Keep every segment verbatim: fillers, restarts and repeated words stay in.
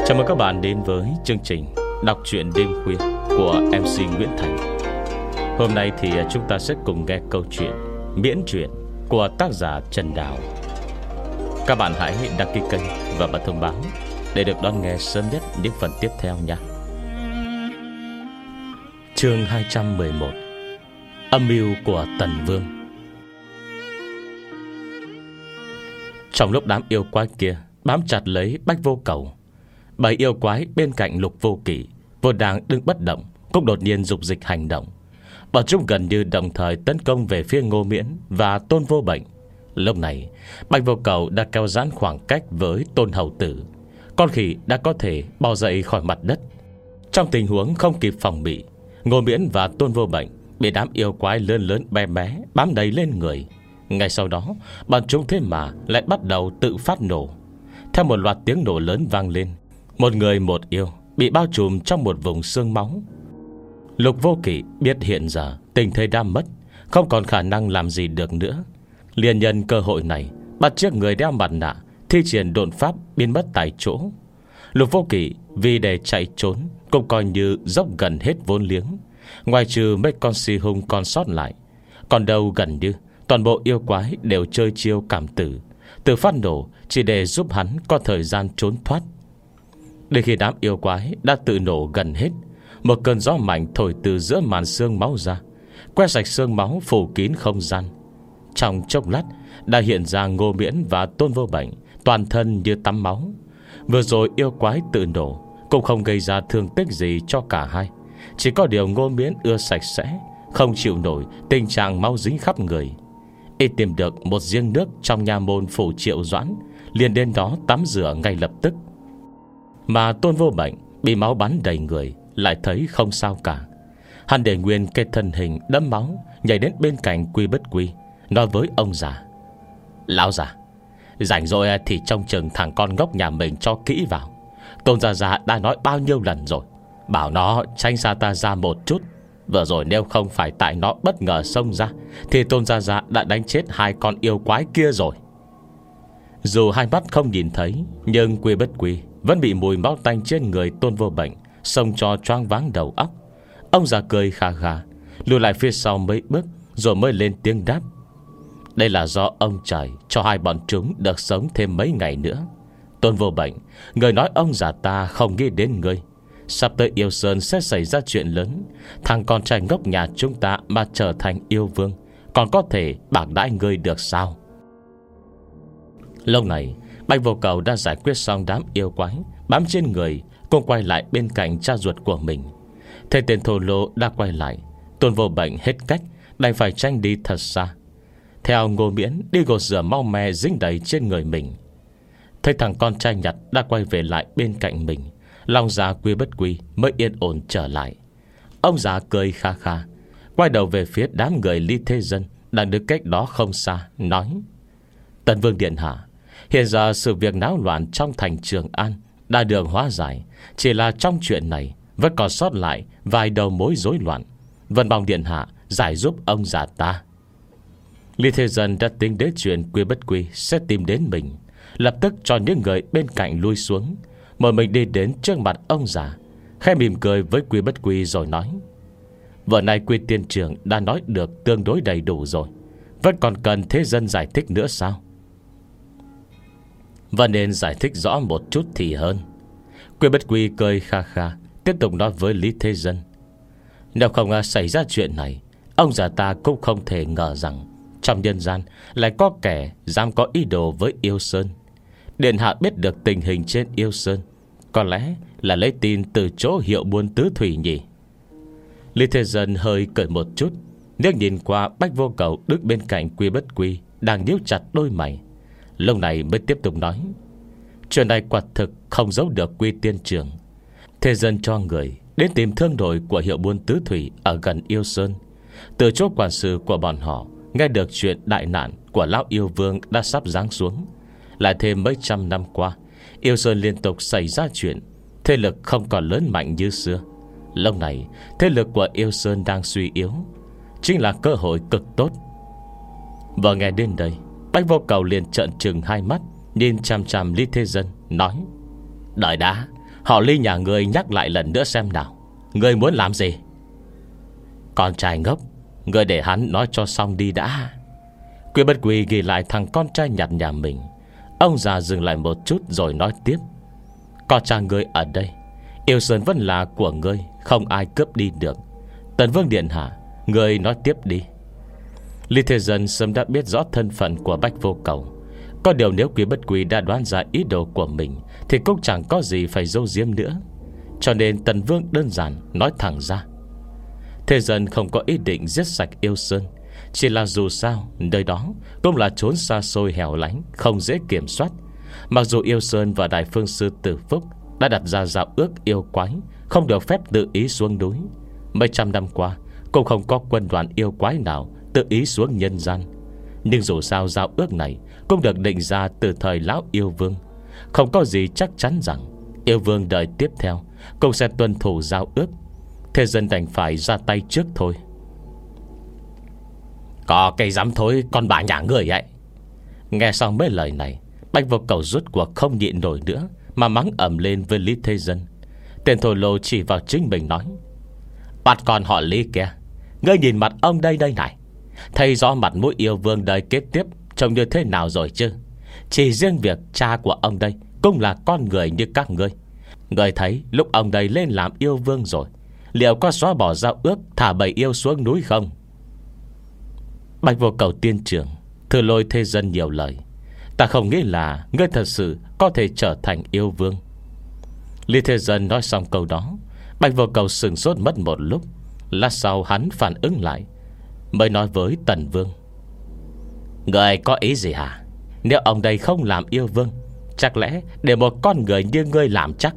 Chào mừng các bạn đến với chương trình đọc truyện đêm khuya của em xê Nguyễn Thành. Hôm nay thì chúng ta sẽ cùng nghe câu chuyện miễn truyện của tác giả Trần Đào. Các bạn hãy đăng ký kênh và bật thông báo để được đón nghe sớm nhất những phần tiếp theo nhé. Chương hai trăm mười một: Âm mưu của Tần Vương. Trong lúc đám yêu quái kia bám chặt lấy Bách Vô Cầu, bảy yêu quái bên cạnh Lục Vô Kỵ vốn đang đứng bất động cũng đột nhiên dục dịch hành động. Bọn chúng gần như đồng thời tấn công về phía Ngô Miễn và Tôn Vô Bệnh. Lúc này Bách Vô Cầu đã kéo giãn khoảng cách với Tôn Hầu Tử. Con khỉ đã có thể bò dậy khỏi mặt đất. Trong tình huống không kịp phòng bị, Ngô Miễn và Tôn Vô Bệnh bị đám yêu quái lớn lớn bé bé bám đầy lên người. Ngay sau đó, bọn chúng thế mà lại bắt đầu tự phát nổ. Theo một loạt tiếng nổ lớn vang lên, một người một yêu bị bao trùm trong một vùng xương máu. Lục Vô Kỵ biết hiện giờ tình thế đã mất, không còn khả năng làm gì được nữa. Liền nhân cơ hội này bắt chiếc người đeo mặt nạ thi triển độn pháp biến mất tại chỗ. Lục Vô Kỵ vì để chạy trốn cũng coi như dốc gần hết vốn liếng, ngoài trừ mấy con si hung còn sót lại. Còn đâu gần như toàn bộ yêu quái đều chơi chiêu cảm tử, từ phát nổ chỉ để giúp hắn có thời gian trốn thoát. Đến khi đám yêu quái đã tự nổ gần hết, một cơn gió mạnh thổi từ giữa màn xương máu ra, quét sạch xương máu phủ kín không gian. Trong chốc lát đã hiện ra Ngô Miễn và Tôn Vô Bệnh toàn thân như tắm máu. Vừa rồi yêu quái tự nổ cũng không gây ra thương tích gì cho cả hai. Chỉ có điều Ngô Miễn ưa sạch sẽ, không chịu nổi tình trạng máu dính khắp người. Y tìm được một giếng nước trong nha môn phủ Triệu Doãn, liền đến đó tắm rửa ngay lập tức. Mà Tôn Vô Bệnh bị máu bắn đầy người lại thấy không sao cả. Hắn để nguyên cái thân hình đẫm máu, nhảy đến bên cạnh Quy Bất Quy, nói với ông già: "Lão già, rảnh rồi thì trông chừng thằng con ngốc nhà mình cho kỹ vào. Tôn gia gia đã nói bao nhiêu lần rồi, bảo nó tránh xa ta ra một chút. Vừa rồi nếu không phải tại nó bất ngờ xông ra, thì Tôn gia gia đã đánh chết hai con yêu quái kia rồi." Dù hai mắt không nhìn thấy, nhưng Quy Bất Quy vẫn bị mùi máu tanh trên người Tôn Vô Bệnh xông cho choáng váng đầu óc. Ông già cười khà khà, lùi lại phía sau mấy bước, rồi mới lên tiếng đáp: "Đây là do ông trời cho hai bọn chúng được sống thêm mấy ngày nữa. Tôn Vô Bệnh, người nói ông già ta không nghĩ đến ngươi. Sắp tới Yêu Sơn sẽ xảy ra chuyện lớn. Thằng con trai ngốc nhà chúng ta mà trở thành yêu vương, còn có thể bạc đãi ngươi được sao?" Lâu này Bạch Vô Cầu đã giải quyết xong đám yêu quái bám trên người, cũng quay lại bên cạnh cha ruột của mình. Thấy tên thô lỗ đã quay lại, Tôn Vô Bệnh hết cách đành phải tranh đi thật xa, theo Ngô Miễn đi gột rửa mau me dính đầy trên người mình. Thấy thằng con trai nhặt đã quay về lại bên cạnh mình, lòng già Quy Bất Quy mới yên ổn trở lại. Ông già cười kha kha, quay đầu về phía đám người Ly Thế Dân đang đứng cách đó không xa, nói: "Tần Vương điện hạ, hiện giờ sự việc náo loạn trong thành Trường An đã được hóa giải. Chỉ là trong chuyện này vẫn còn sót lại vài đầu mối rối loạn. Vân mong điện hạ giải giúp ông già ta." Ly Thế Dân đã tính đến chuyện Quy Bất Quy sẽ tìm đến mình, lập tức cho những người bên cạnh lui xuống, mời mình đi đến trước mặt ông già, khẽ mỉm cười với Quy Bất Quy rồi nói: "Vừa nay Quy tiên trưởng đã nói được tương đối đầy đủ rồi, vẫn còn cần Thế Dân giải thích nữa sao?" "Và nên giải thích rõ một chút thì hơn." Quy Bất Quy cười kha kha, tiếp tục nói với Lý Thế Dân: "Nếu không xảy ra chuyện này, ông già ta cũng không thể ngờ rằng trong nhân gian lại có kẻ dám có ý đồ với Yêu Sơn. Điện hạ biết được tình hình trên Yêu Sơn, có lẽ là lấy tin từ chỗ Hiệu Buôn Tứ Thủy nhỉ?" Lý Thế Dân hơi cười một chút, liếc nhìn qua Bách Vô Cầu đứng bên cạnh Quy Bất Quy đang nhíu chặt đôi mày. Lúc này mới tiếp tục nói: "Chuyện này quả thực không giấu được Quy tiên trưởng. Thế Dân cho người đến tìm thương đội của Hiệu Buôn Tứ Thủy ở gần Yêu Sơn. Từ chỗ quản sự của bọn họ nghe được chuyện đại nạn của lão yêu vương đã sắp giáng xuống. Lại thêm mấy trăm năm qua, Yêu Sơn liên tục xảy ra chuyện, thế lực không còn lớn mạnh như xưa. Lúc này thế lực của Yêu Sơn đang suy yếu, chính là cơ hội cực tốt." Vừa nghe đến đây, Bách Vô Cầu liền trợn trừng hai mắt, nhìn chằm chằm Lý Thế Dân, nói: "Đợi đã, Họ Lý nhà ngươi nhắc lại lần nữa xem nào, ngươi muốn làm gì? Con trai ngốc, ngươi để hắn nói cho xong đi đã. Quy Bất Quy ghi lại thằng con trai nhặt nhà mình. Ông già dừng lại một chút rồi nói tiếp. Con cha ngươi ở đây, Yêu Sơn vẫn là của ngươi, không ai cướp đi được. Tần Vương điện hạ, ngươi nói tiếp đi. Lý Thế Dân sớm đã biết rõ thân phận của Bách Vô Cầu. Có điều nếu Quý Bất Quý đã đoán ra ý đồ của mình thì cũng chẳng có gì phải giấu giếm nữa. Cho nên Tần Vương đơn giản nói thẳng ra. Thế Dân không có ý định giết sạch Yêu Sơn, chỉ là dù sao nơi đó cũng là chốn xa xôi hẻo lánh, không dễ kiểm soát. Mặc dù Yêu Sơn và Đại Phương Sư Tử Phúc đã đặt ra giao ước yêu quái không được phép tự ý xuống núi, mấy trăm năm qua cũng không có quân đoàn yêu quái nào tự ý xuống nhân gian. Nhưng dù sao giao ước này cũng được định ra từ thời Lão Yêu Vương, không có gì chắc chắn rằng Yêu Vương đời tiếp theo cũng sẽ tuân thủ giao ước. Thế Dân đành phải ra tay trước thôi. Có cây dám thối con bà nhà người ấy. Nghe xong mấy lời này, Bách Vô Cầu rút cuộc không nhịn nổi nữa mà mắng ầm lên với Lý Thế Dân. Tên thổ lô chỉ vào chính mình nói: Bắt con họ Lý kìa, ngươi nhìn mặt ông đây đây này, thấy rõ mặt mũi Yêu Vương đời kế tiếp trông như thế nào rồi chứ? Chỉ riêng việc cha của ông đây cũng là con người như các ngươi. Ngươi thấy lúc ông đây lên làm Yêu Vương rồi, liệu có xóa bỏ giao ước thả bầy yêu xuống núi không? Bạch Vô Cầu tiên trưởng, thử lôi Thế Dân nhiều lời. Ta không nghĩ là ngươi thật sự có thể trở thành Yêu Vương. Lý Thế Dân nói xong câu đó, Bạch Vô Cầu sừng sốt mất một lúc. Lát sau hắn phản ứng lại, mới nói với Tần Vương: Ngươi có ý gì hả? Nếu ông đây không làm Yêu Vương, chắc lẽ để một con người như ngươi làm chắc?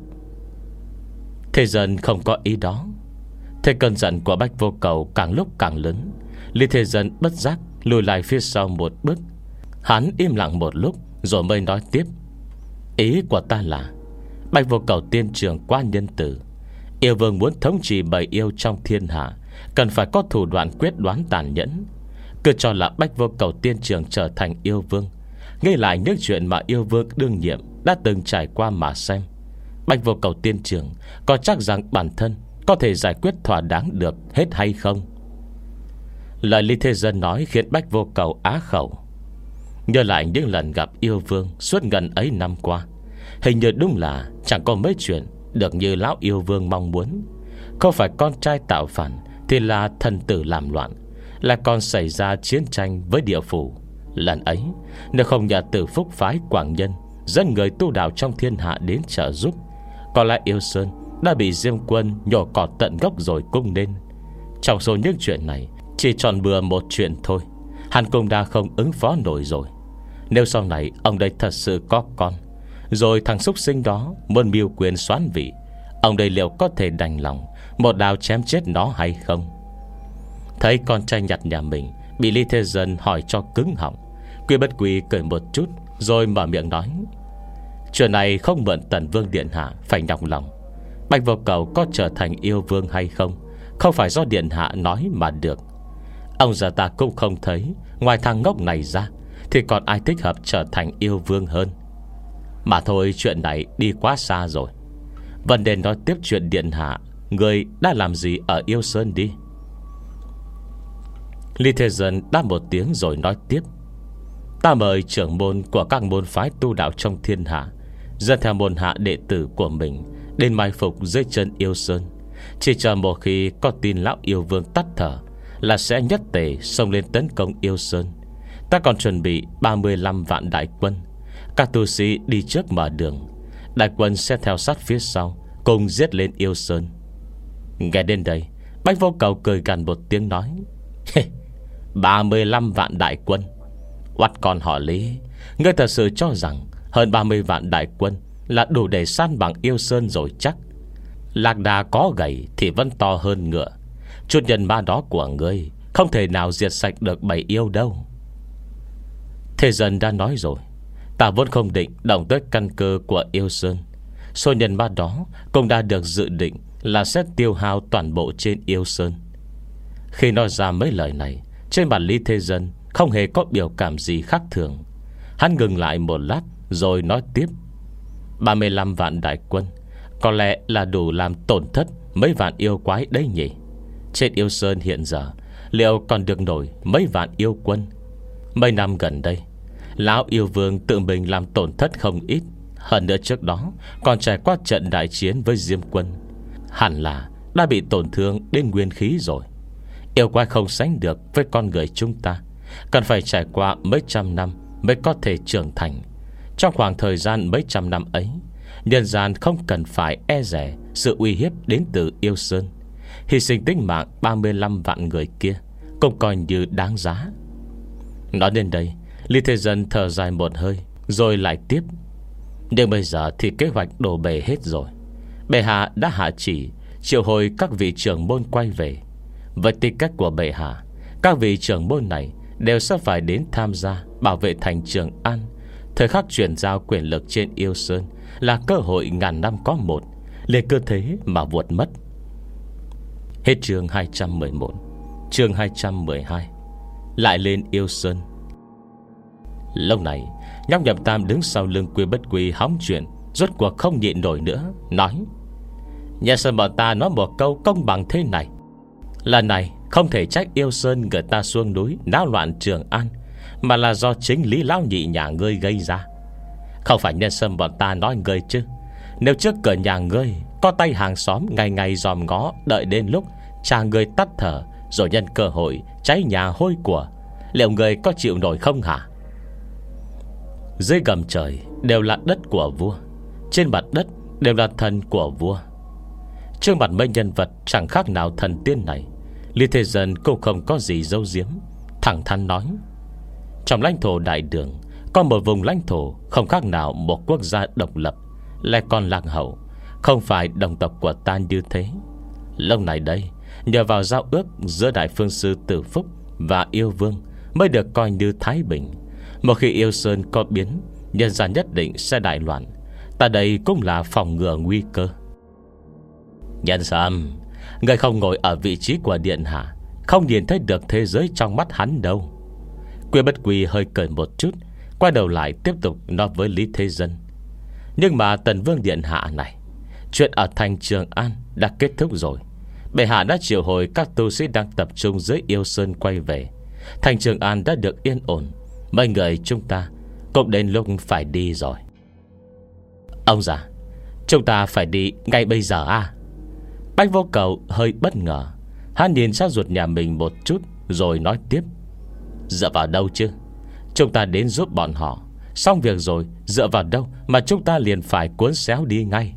Thế Dân không có ý đó. Thế cơn giận của Bách Vô Cầu càng lúc càng lớn. Lý Thế Dân bất giác lùi lại phía sau một bước. Hắn im lặng một lúc rồi mới nói tiếp: Ý của ta là Bách Vô Cầu tiên trường quá nhân tử. Yêu Vương muốn thống trị bầy yêu trong thiên hạ, cần phải có thủ đoạn quyết đoán tàn nhẫn. Cứ cho là Bách Vô Cầu tiên trường trở thành Yêu Vương, nghĩ lại những chuyện mà Yêu Vương đương nhiệm đã từng trải qua mà xem. Bách Vô Cầu tiên trường có chắc rằng bản thân có thể giải quyết thỏa đáng được hết hay không? Lời Lý Thế Dân nói khiến Bách Vô Cầu á khẩu. Nhớ lại những lần gặp Yêu Vương suốt gần ấy năm qua, hình như đúng là chẳng có mấy chuyện được như Lão Yêu Vương mong muốn. Không phải con trai tạo phản thì là thần tử làm loạn, là còn xảy ra chiến tranh với địa phủ. Lần ấy nếu không nhờ Tử Phúc phái Quảng Nhân dẫn người tu đạo trong thiên hạ đến trợ giúp, có lẽ Yêu Sơn đã bị Diêm Quân nhổ cỏ tận gốc rồi cũng nên. Trong số những chuyện này, chỉ chọn bừa một chuyện thôi, hắn cũng đã không ứng phó nổi rồi. Nếu sau này ông đây thật sự có con, rồi thằng súc sinh đó muốn mưu quyền soán vị, ông đây liệu có thể đành lòng một đao chém chết nó hay không? Thấy con trai nhặt nhà mình bị Lý Thế Dân hỏi cho cứng họng, Quy Bất Quy cười một chút rồi mở miệng nói: Chuyện này không mượn Tần Vương điện hạ phải nhọc lòng. Bạch Vô Cầu có trở thành Yêu Vương hay không, không phải do điện hạ nói mà được. Ông già ta cũng không thấy ngoài thằng ngốc này ra thì còn ai thích hợp trở thành Yêu Vương hơn. Mà thôi, chuyện này đi quá xa rồi. Vấn đề nói tiếp chuyện điện hạ người đã làm gì ở Yêu Sơn đi. Lý Thế Dân đáp một tiếng rồi nói tiếp: Ta mời trưởng môn của các môn phái tu đạo trong thiên hạ dẫn theo môn hạ đệ tử của mình đến mai phục dưới chân Yêu Sơn. Chỉ chờ một khi có tin Lão Yêu Vương tắt thở là sẽ nhất tề xông lên tấn công Yêu Sơn. Ta còn chuẩn bị ba mươi lăm vạn đại quân. Các tu sĩ đi trước mở đường, đại quân sẽ theo sát phía sau cùng giết lên Yêu Sơn. Nghe đến đây, Bách Vô Cầu cười gằn một tiếng nói: ba mươi lăm vạn đại quân? Oắt con họ Lý, ngươi thật sự cho rằng hơn ba mươi vạn đại quân là đủ để san bằng Yêu Sơn rồi chắc? Lạc đà có gầy thì vẫn to hơn ngựa. Chút nhân ma đó của ngươi không thể nào diệt sạch được bầy yêu đâu. Thế Dân đã nói rồi, ta vốn không định động tới căn cơ của Yêu Sơn. Số nhân ma đó cũng đã được dự định là sẽ tiêu hao toàn bộ trên Yêu Sơn. Khi nói ra mấy lời này, trên mặt Lý Thế Dân không hề có biểu cảm gì khác thường. Hắn ngừng lại một lát rồi nói tiếp: ba mươi lăm vạn đại quân có lẽ là đủ làm tổn thất mấy vạn yêu quái đấy nhỉ. Trên yêu sơn hiện giờ liệu còn được nổi mấy vạn yêu quân? Mấy năm gần đây lão yêu vương tự mình làm tổn thất không ít. Hơn nữa trước đó còn trải qua trận đại chiến với Diêm quân, hẳn là đã bị tổn thương đến nguyên khí rồi. Yêu quái không sánh được với con người chúng ta, cần phải trải qua mấy trăm năm mới có thể trưởng thành. Trong khoảng thời gian mấy trăm năm ấy, nhân gian không cần phải e dè sự uy hiếp đến từ yêu sơn. Hy sinh tính mạng ba mươi lăm vạn người kia cũng coi như đáng giá. Nói đến đây, Lý Thế Dân thở dài một hơi rồi lại tiếp. Nhưng bây giờ thì kế hoạch đổ bể hết rồi. Bệ hạ đã hạ chỉ triệu hồi các vị trưởng môn quay về. Với tư cách của bệ hạ, các vị trưởng môn này đều sẽ phải đến tham gia bảo vệ thành Trường An. Thời khắc chuyển giao quyền lực trên yêu sơn là cơ hội ngàn năm có một, liền cơ thế mà vuột mất. Hết chương hai trăm mười một. Chương hai trăm mười hai. Lại lên yêu sơn. Lúc này nhóc Nhậm Tam đứng sau lưng Quy Bất Quy hóng chuyện, rốt cuộc không nhịn nổi nữa, nói: Nhà sơn bọn ta nói một câu công bằng thế này. Lần này không thể trách yêu sơn người ta xuống núi náo loạn Trường An, mà là do chính Lý Lão Nhị nhà ngươi gây ra. Không phải nhân sơn bọn ta nói ngươi chứ. Nếu trước cửa nhà ngươi có tay hàng xóm ngày ngày dòm ngó, đợi đến lúc cha ngươi tắt thở rồi nhân cơ hội cháy nhà hôi của, liệu ngươi có chịu nổi không hả? Dưới gầm trời đều là đất của vua, trên mặt đất đều là thần của vua. Trước mặt mấy nhân vật chẳng khác nào thần tiên này, Lý Thế Dân cũng không có gì giấu giếm, thẳng thắn nói: Trong lãnh thổ đại đường có một vùng lãnh thổ không khác nào một quốc gia độc lập, lại còn lạc hậu, không phải đồng tộc của ta như thế. Lâu này đây, nhờ vào giao ước giữa Đại Phương Sư Tử Phúc và yêu vương mới được coi như thái bình. Một khi yêu sơn có biến, nhân gian nhất định sẽ đại loạn. Ta đây cũng là phòng ngừa nguy cơ. Nhân Sâm, người không ngồi ở vị trí của điện hạ, không nhìn thấy được thế giới trong mắt hắn đâu. Quy Bất Quy hơi cười một chút, quay đầu lại tiếp tục nói với Lý Thế Dân: Nhưng mà Tần Vương điện hạ này, chuyện ở thành Trường An đã kết thúc rồi. Bệ hạ đã triệu hồi các tu sĩ đang tập trung dưới yêu sơn quay về. Thành Trường An đã được yên ổn. Mấy người chúng ta cũng đến lúc phải đi rồi. Ông già, chúng ta phải đi ngay bây giờ à? Bách Vô Cầu hơi bất ngờ. Hắn nhìn sát ruột nhà mình một chút rồi nói tiếp: Dựa vào đâu chứ? Chúng ta đến giúp bọn họ, xong việc rồi dựa vào đâu mà chúng ta liền phải cuốn xéo đi ngay?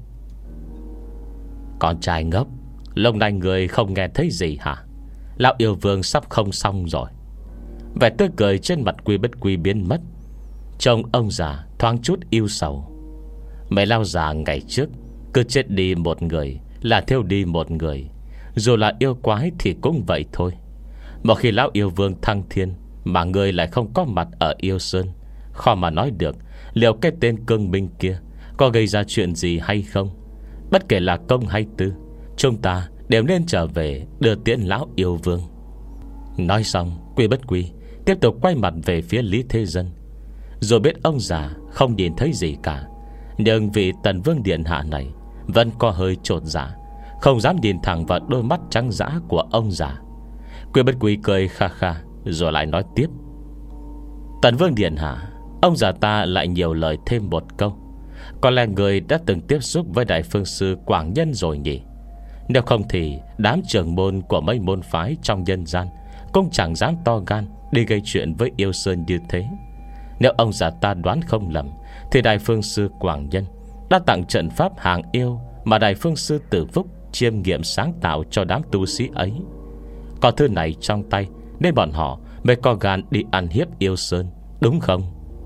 Con trai ngốc, lúc này người không nghe thấy gì hả? Lão yêu vương sắp không xong rồi. Vẻ tươi cười trên mặt Quy Bất Quy biến mất. Trông ông già thoáng chút yêu sầu. Mấy lão già ngày trước cứ chết đi một người là thiêu đi một người. Dù là yêu quái thì cũng vậy thôi. Một khi lão yêu vương thăng thiên mà người lại không có mặt ở yêu sơn, khó mà nói được liệu cái tên Cương Minh kia có gây ra chuyện gì hay không. Bất kể là công hay tư, chúng ta đều nên trở về đưa tiễn lão yêu vương. Nói xong, Quy Bất Quy tiếp tục quay mặt về phía Lý Thế Dân. Rồi biết ông già không nhìn thấy gì cả, nhưng vị Tần Vương điện hạ này vẫn có hơi chột dạ, không dám nhìn thẳng vào đôi mắt trắng dã của ông già. Quy Bất Quy cười kha kha rồi lại nói tiếp: Tần Vương điện hạ, ông già ta lại nhiều lời thêm một câu. Có lẽ người đã từng tiếp xúc với Đại Phương Sư Quảng Nhân rồi nhỉ? Nếu không thì đám trưởng môn của mấy môn phái trong nhân gian cũng chẳng dám to gan đi gây chuyện với yêu sơn như thế. Nếu ông già ta đoán không lầm, thì Đại Phương Sư Quảng Nhân đã tặng trận pháp hàng yêu mà Đại Phương Sư Tử Phúc chiêm nghiệm sáng tạo cho đám tu sĩ ấy. Có thứ này trong tay nên bọn họ mới có gan đi ăn hiếp yêu sơn, đúng không?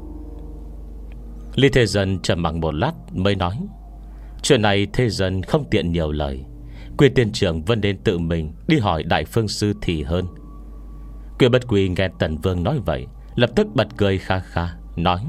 Lý Thế Dân trầm mặc một lát mới nói: Chuyện này Thế Dân không tiện nhiều lời. Quy tiên trưởng vẫn nên tự mình đi hỏi Đại Phương Sư thì hơn. Quy Bất Quy nghe Tần Vương nói vậy, lập tức bật cười kha kha, nói: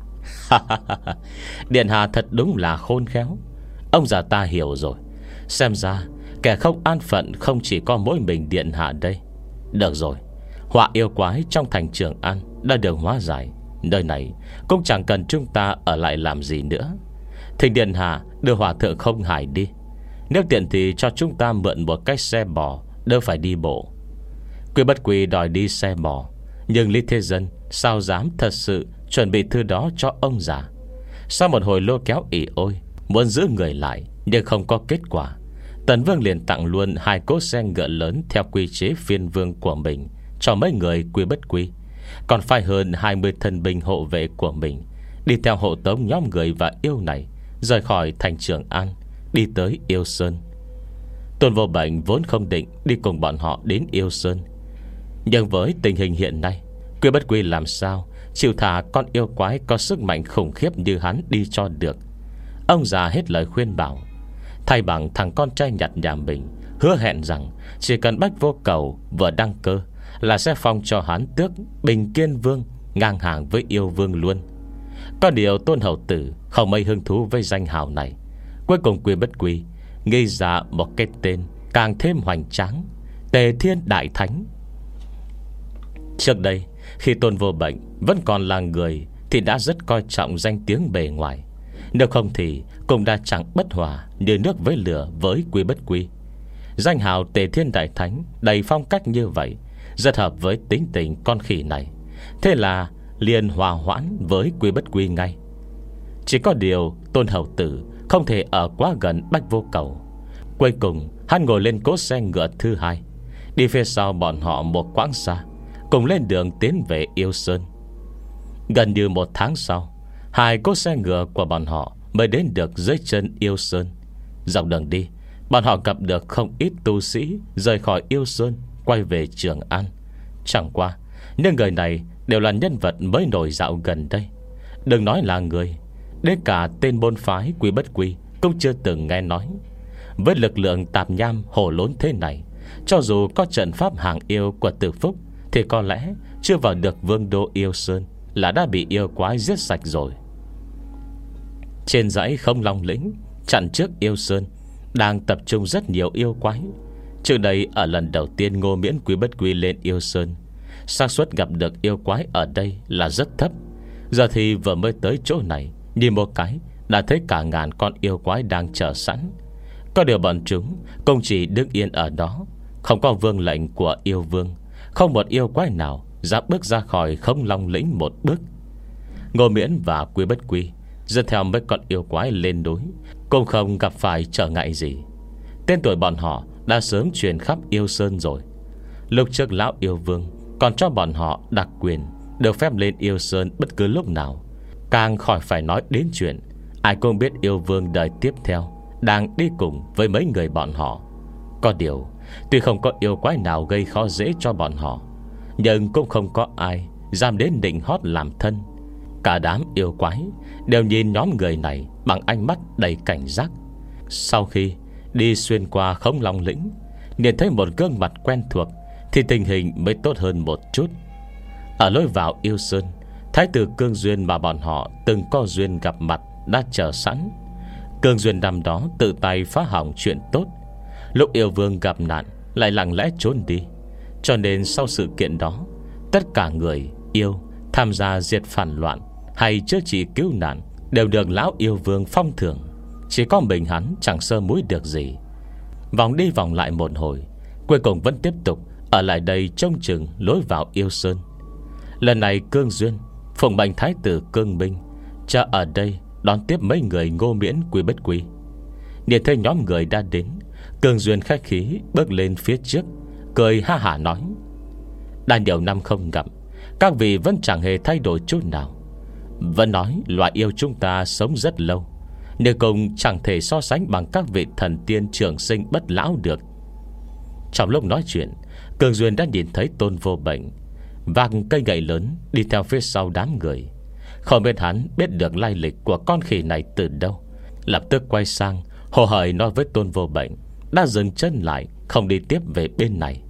Điện hạ thật đúng là khôn khéo. Ông già ta hiểu rồi. Xem ra kẻ không an phận không chỉ có mỗi mình điện hạ đây. Được rồi, họa yêu quái trong thành Trường An đã được hóa giải. Nơi này cũng chẳng cần chúng ta ở lại làm gì nữa. Thỉnh điện hạ đưa hòa thượng Không Hải đi. Nếu tiện thì cho chúng ta mượn một cái xe bò, đỡ phải đi bộ. Quý Bất Quy đòi đi xe bò, nhưng Lý Thế Dân sao dám thật sự chuẩn bị thứ đó cho ông già. Sau một hồi lôi kéo ỉ ôi, muốn giữ người lại nhưng không có kết quả, Tần Vương liền tặng luôn hai cỗ xe ngựa lớn theo quy chế phiên vương của mình cho mấy người Quý Bất Quy, còn phải hơn hai mươi thân binh hộ vệ của mình đi theo hộ tống nhóm người và yêu này rời khỏi thành Trường An, đi tới Yêu Sơn. Tôn Vô Bệnh vốn không định đi cùng bọn họ đến Yêu Sơn, nhưng với tình hình hiện nay, Quý Bất Quy làm sao chịu thả con yêu quái có sức mạnh khủng khiếp như hắn đi cho được. Ông già hết lời khuyên bảo, thay bằng thằng con trai nhặt nhà mình hứa hẹn rằng chỉ cần Bách Vô Cầu vừa đăng cơ là sẽ phong cho hắn tước Bình Kiên Vương, ngang hàng với Yêu Vương luôn. Có điều Tôn hầu tử không mấy hứng thú với danh hào này. Cuối cùng Quý Bất Quy nghĩ ra một cái tên càng thêm hoành tráng: Tề Thiên Đại Thánh. Trước đây khi Tôn Vô Bệnh vẫn còn là người thì đã rất coi trọng danh tiếng bề ngoài, nếu không thì cũng đã chẳng bất hòa như nước với lửa với Quý Bất Quy. Danh hào Tề Thiên Đại Thánh đầy phong cách như vậy rất hợp với tính tình con khỉ này, thế là liền hòa hoãn với Quý Bất Quy ngay. Chỉ có điều Tôn hầu tử không thể ở quá gần Bách Vô Cầu. Cuối cùng hắn ngồi lên cỗ xe ngựa thứ hai, đi phía sau bọn họ một quãng xa, cùng lên đường tiến về Yêu Sơn. Gần như một tháng sau, hai cỗ xe ngựa của bọn họ mới đến được dưới chân Yêu Sơn. Dọc đường đi, bọn họ gặp được không ít tu sĩ rời khỏi Yêu Sơn quay về Trường An. Chẳng qua những người này đều là nhân vật mới nổi dạo gần đây. Đừng nói là người, đến cả tên môn phái Quý Bất Quy cũng chưa từng nghe nói. Với lực lượng tạp nham hổ lốn thế này, cho dù có trận pháp hàng yêu của Tử Phúc thì có lẽ chưa vào được vương đô Yêu Sơn là đã bị yêu quái giết sạch rồi. Trên dãy Không Long Lĩnh chặn trước Yêu Sơn đang tập trung rất nhiều yêu quái. Trước đây ở lần đầu tiên Ngô Miễn Quý Bất Quy lên Yêu Sơn, xác suất gặp được yêu quái ở đây là rất thấp. Giờ thì vừa mới tới chỗ này, nhìn một cái đã thấy cả ngàn con yêu quái đang chờ sẵn. Có điều bọn chúng cũng chỉ đứng yên ở đó, không có vương lệnh của yêu vương, không một yêu quái nào dám bước ra khỏi Không Long Lĩnh một bước. Ngô Miễn và Quý Bất Quy dẫn theo mấy con yêu quái lên núi, cũng không gặp phải trở ngại gì. Tên tuổi bọn họ đã sớm truyền khắp Yêu Sơn rồi. Lúc trước lão yêu vương còn cho bọn họ đặc quyền được phép lên Yêu Sơn bất cứ lúc nào. Càng khỏi phải nói đến chuyện ai cũng biết yêu vương đời tiếp theo đang đi cùng với mấy người bọn họ. Có điều tuy không có yêu quái nào gây khó dễ cho bọn họ, nhưng cũng không có ai dám đến định hót làm thân. Cả đám yêu quái đều nhìn nhóm người này bằng ánh mắt đầy cảnh giác. Sau khi đi xuyên qua Không Long Lĩnh, nhìn thấy một gương mặt quen thuộc thì tình hình mới tốt hơn một chút. Ở lối vào Yêu Sơn, Thái tử Cương Duyên mà bọn họ từng có duyên gặp mặt đã chờ sẵn. Cương Duyên năm đó tự tay phá hỏng chuyện tốt, lúc yêu vương gặp nạn lại lặng lẽ trốn đi. Cho nên sau sự kiện đó, tất cả người yêu tham gia diệt phản loạn hay chữa trị cứu nạn đều được lão yêu vương phong thưởng. Chỉ có mình hắn chẳng sơ múi được gì. Vòng đi vòng lại một hồi, cuối cùng vẫn tiếp tục ở lại đây trông chừng lối vào Yêu Sơn. Lần này Cương Duyên phụng mệnh Thái tử Cương Minh chờ ở đây đón tiếp mấy người Ngô Miễn Quý Bất Quy. Nhìn thấy nhóm người đã đến, Cương Duyên khách khí bước lên phía trước, cười ha hả nói: đã nhiều năm không gặp, các vị vẫn chẳng hề thay đổi chút nào. Vẫn nói loài yêu chúng ta sống rất lâu, nhưng cũng chẳng thể so sánh bằng các vị thần tiên trường sinh bất lão được. Trong lúc nói chuyện, Cương Duyên đã nhìn thấy Tôn Vô Bệnh vác cây gậy lớn đi theo phía sau đám người. Không biết hắn biết được lai lịch của con khỉ này từ đâu, lập tức quay sang hồ hởi nói với Tôn Vô Bệnh đã dừng chân lại, không đi tiếp về bên này.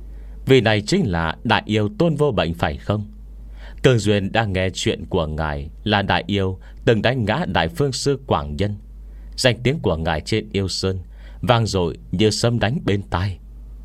Vì này chính là đại yêu Tôn Vô Bệnh phải không? Cương Duyên đang nghe chuyện của ngài là đại yêu từng đánh ngã Đại Phương Sư Quảng Nhân. Danh tiếng của ngài trên Yêu Sơn vang dội như sấm đánh bên tai.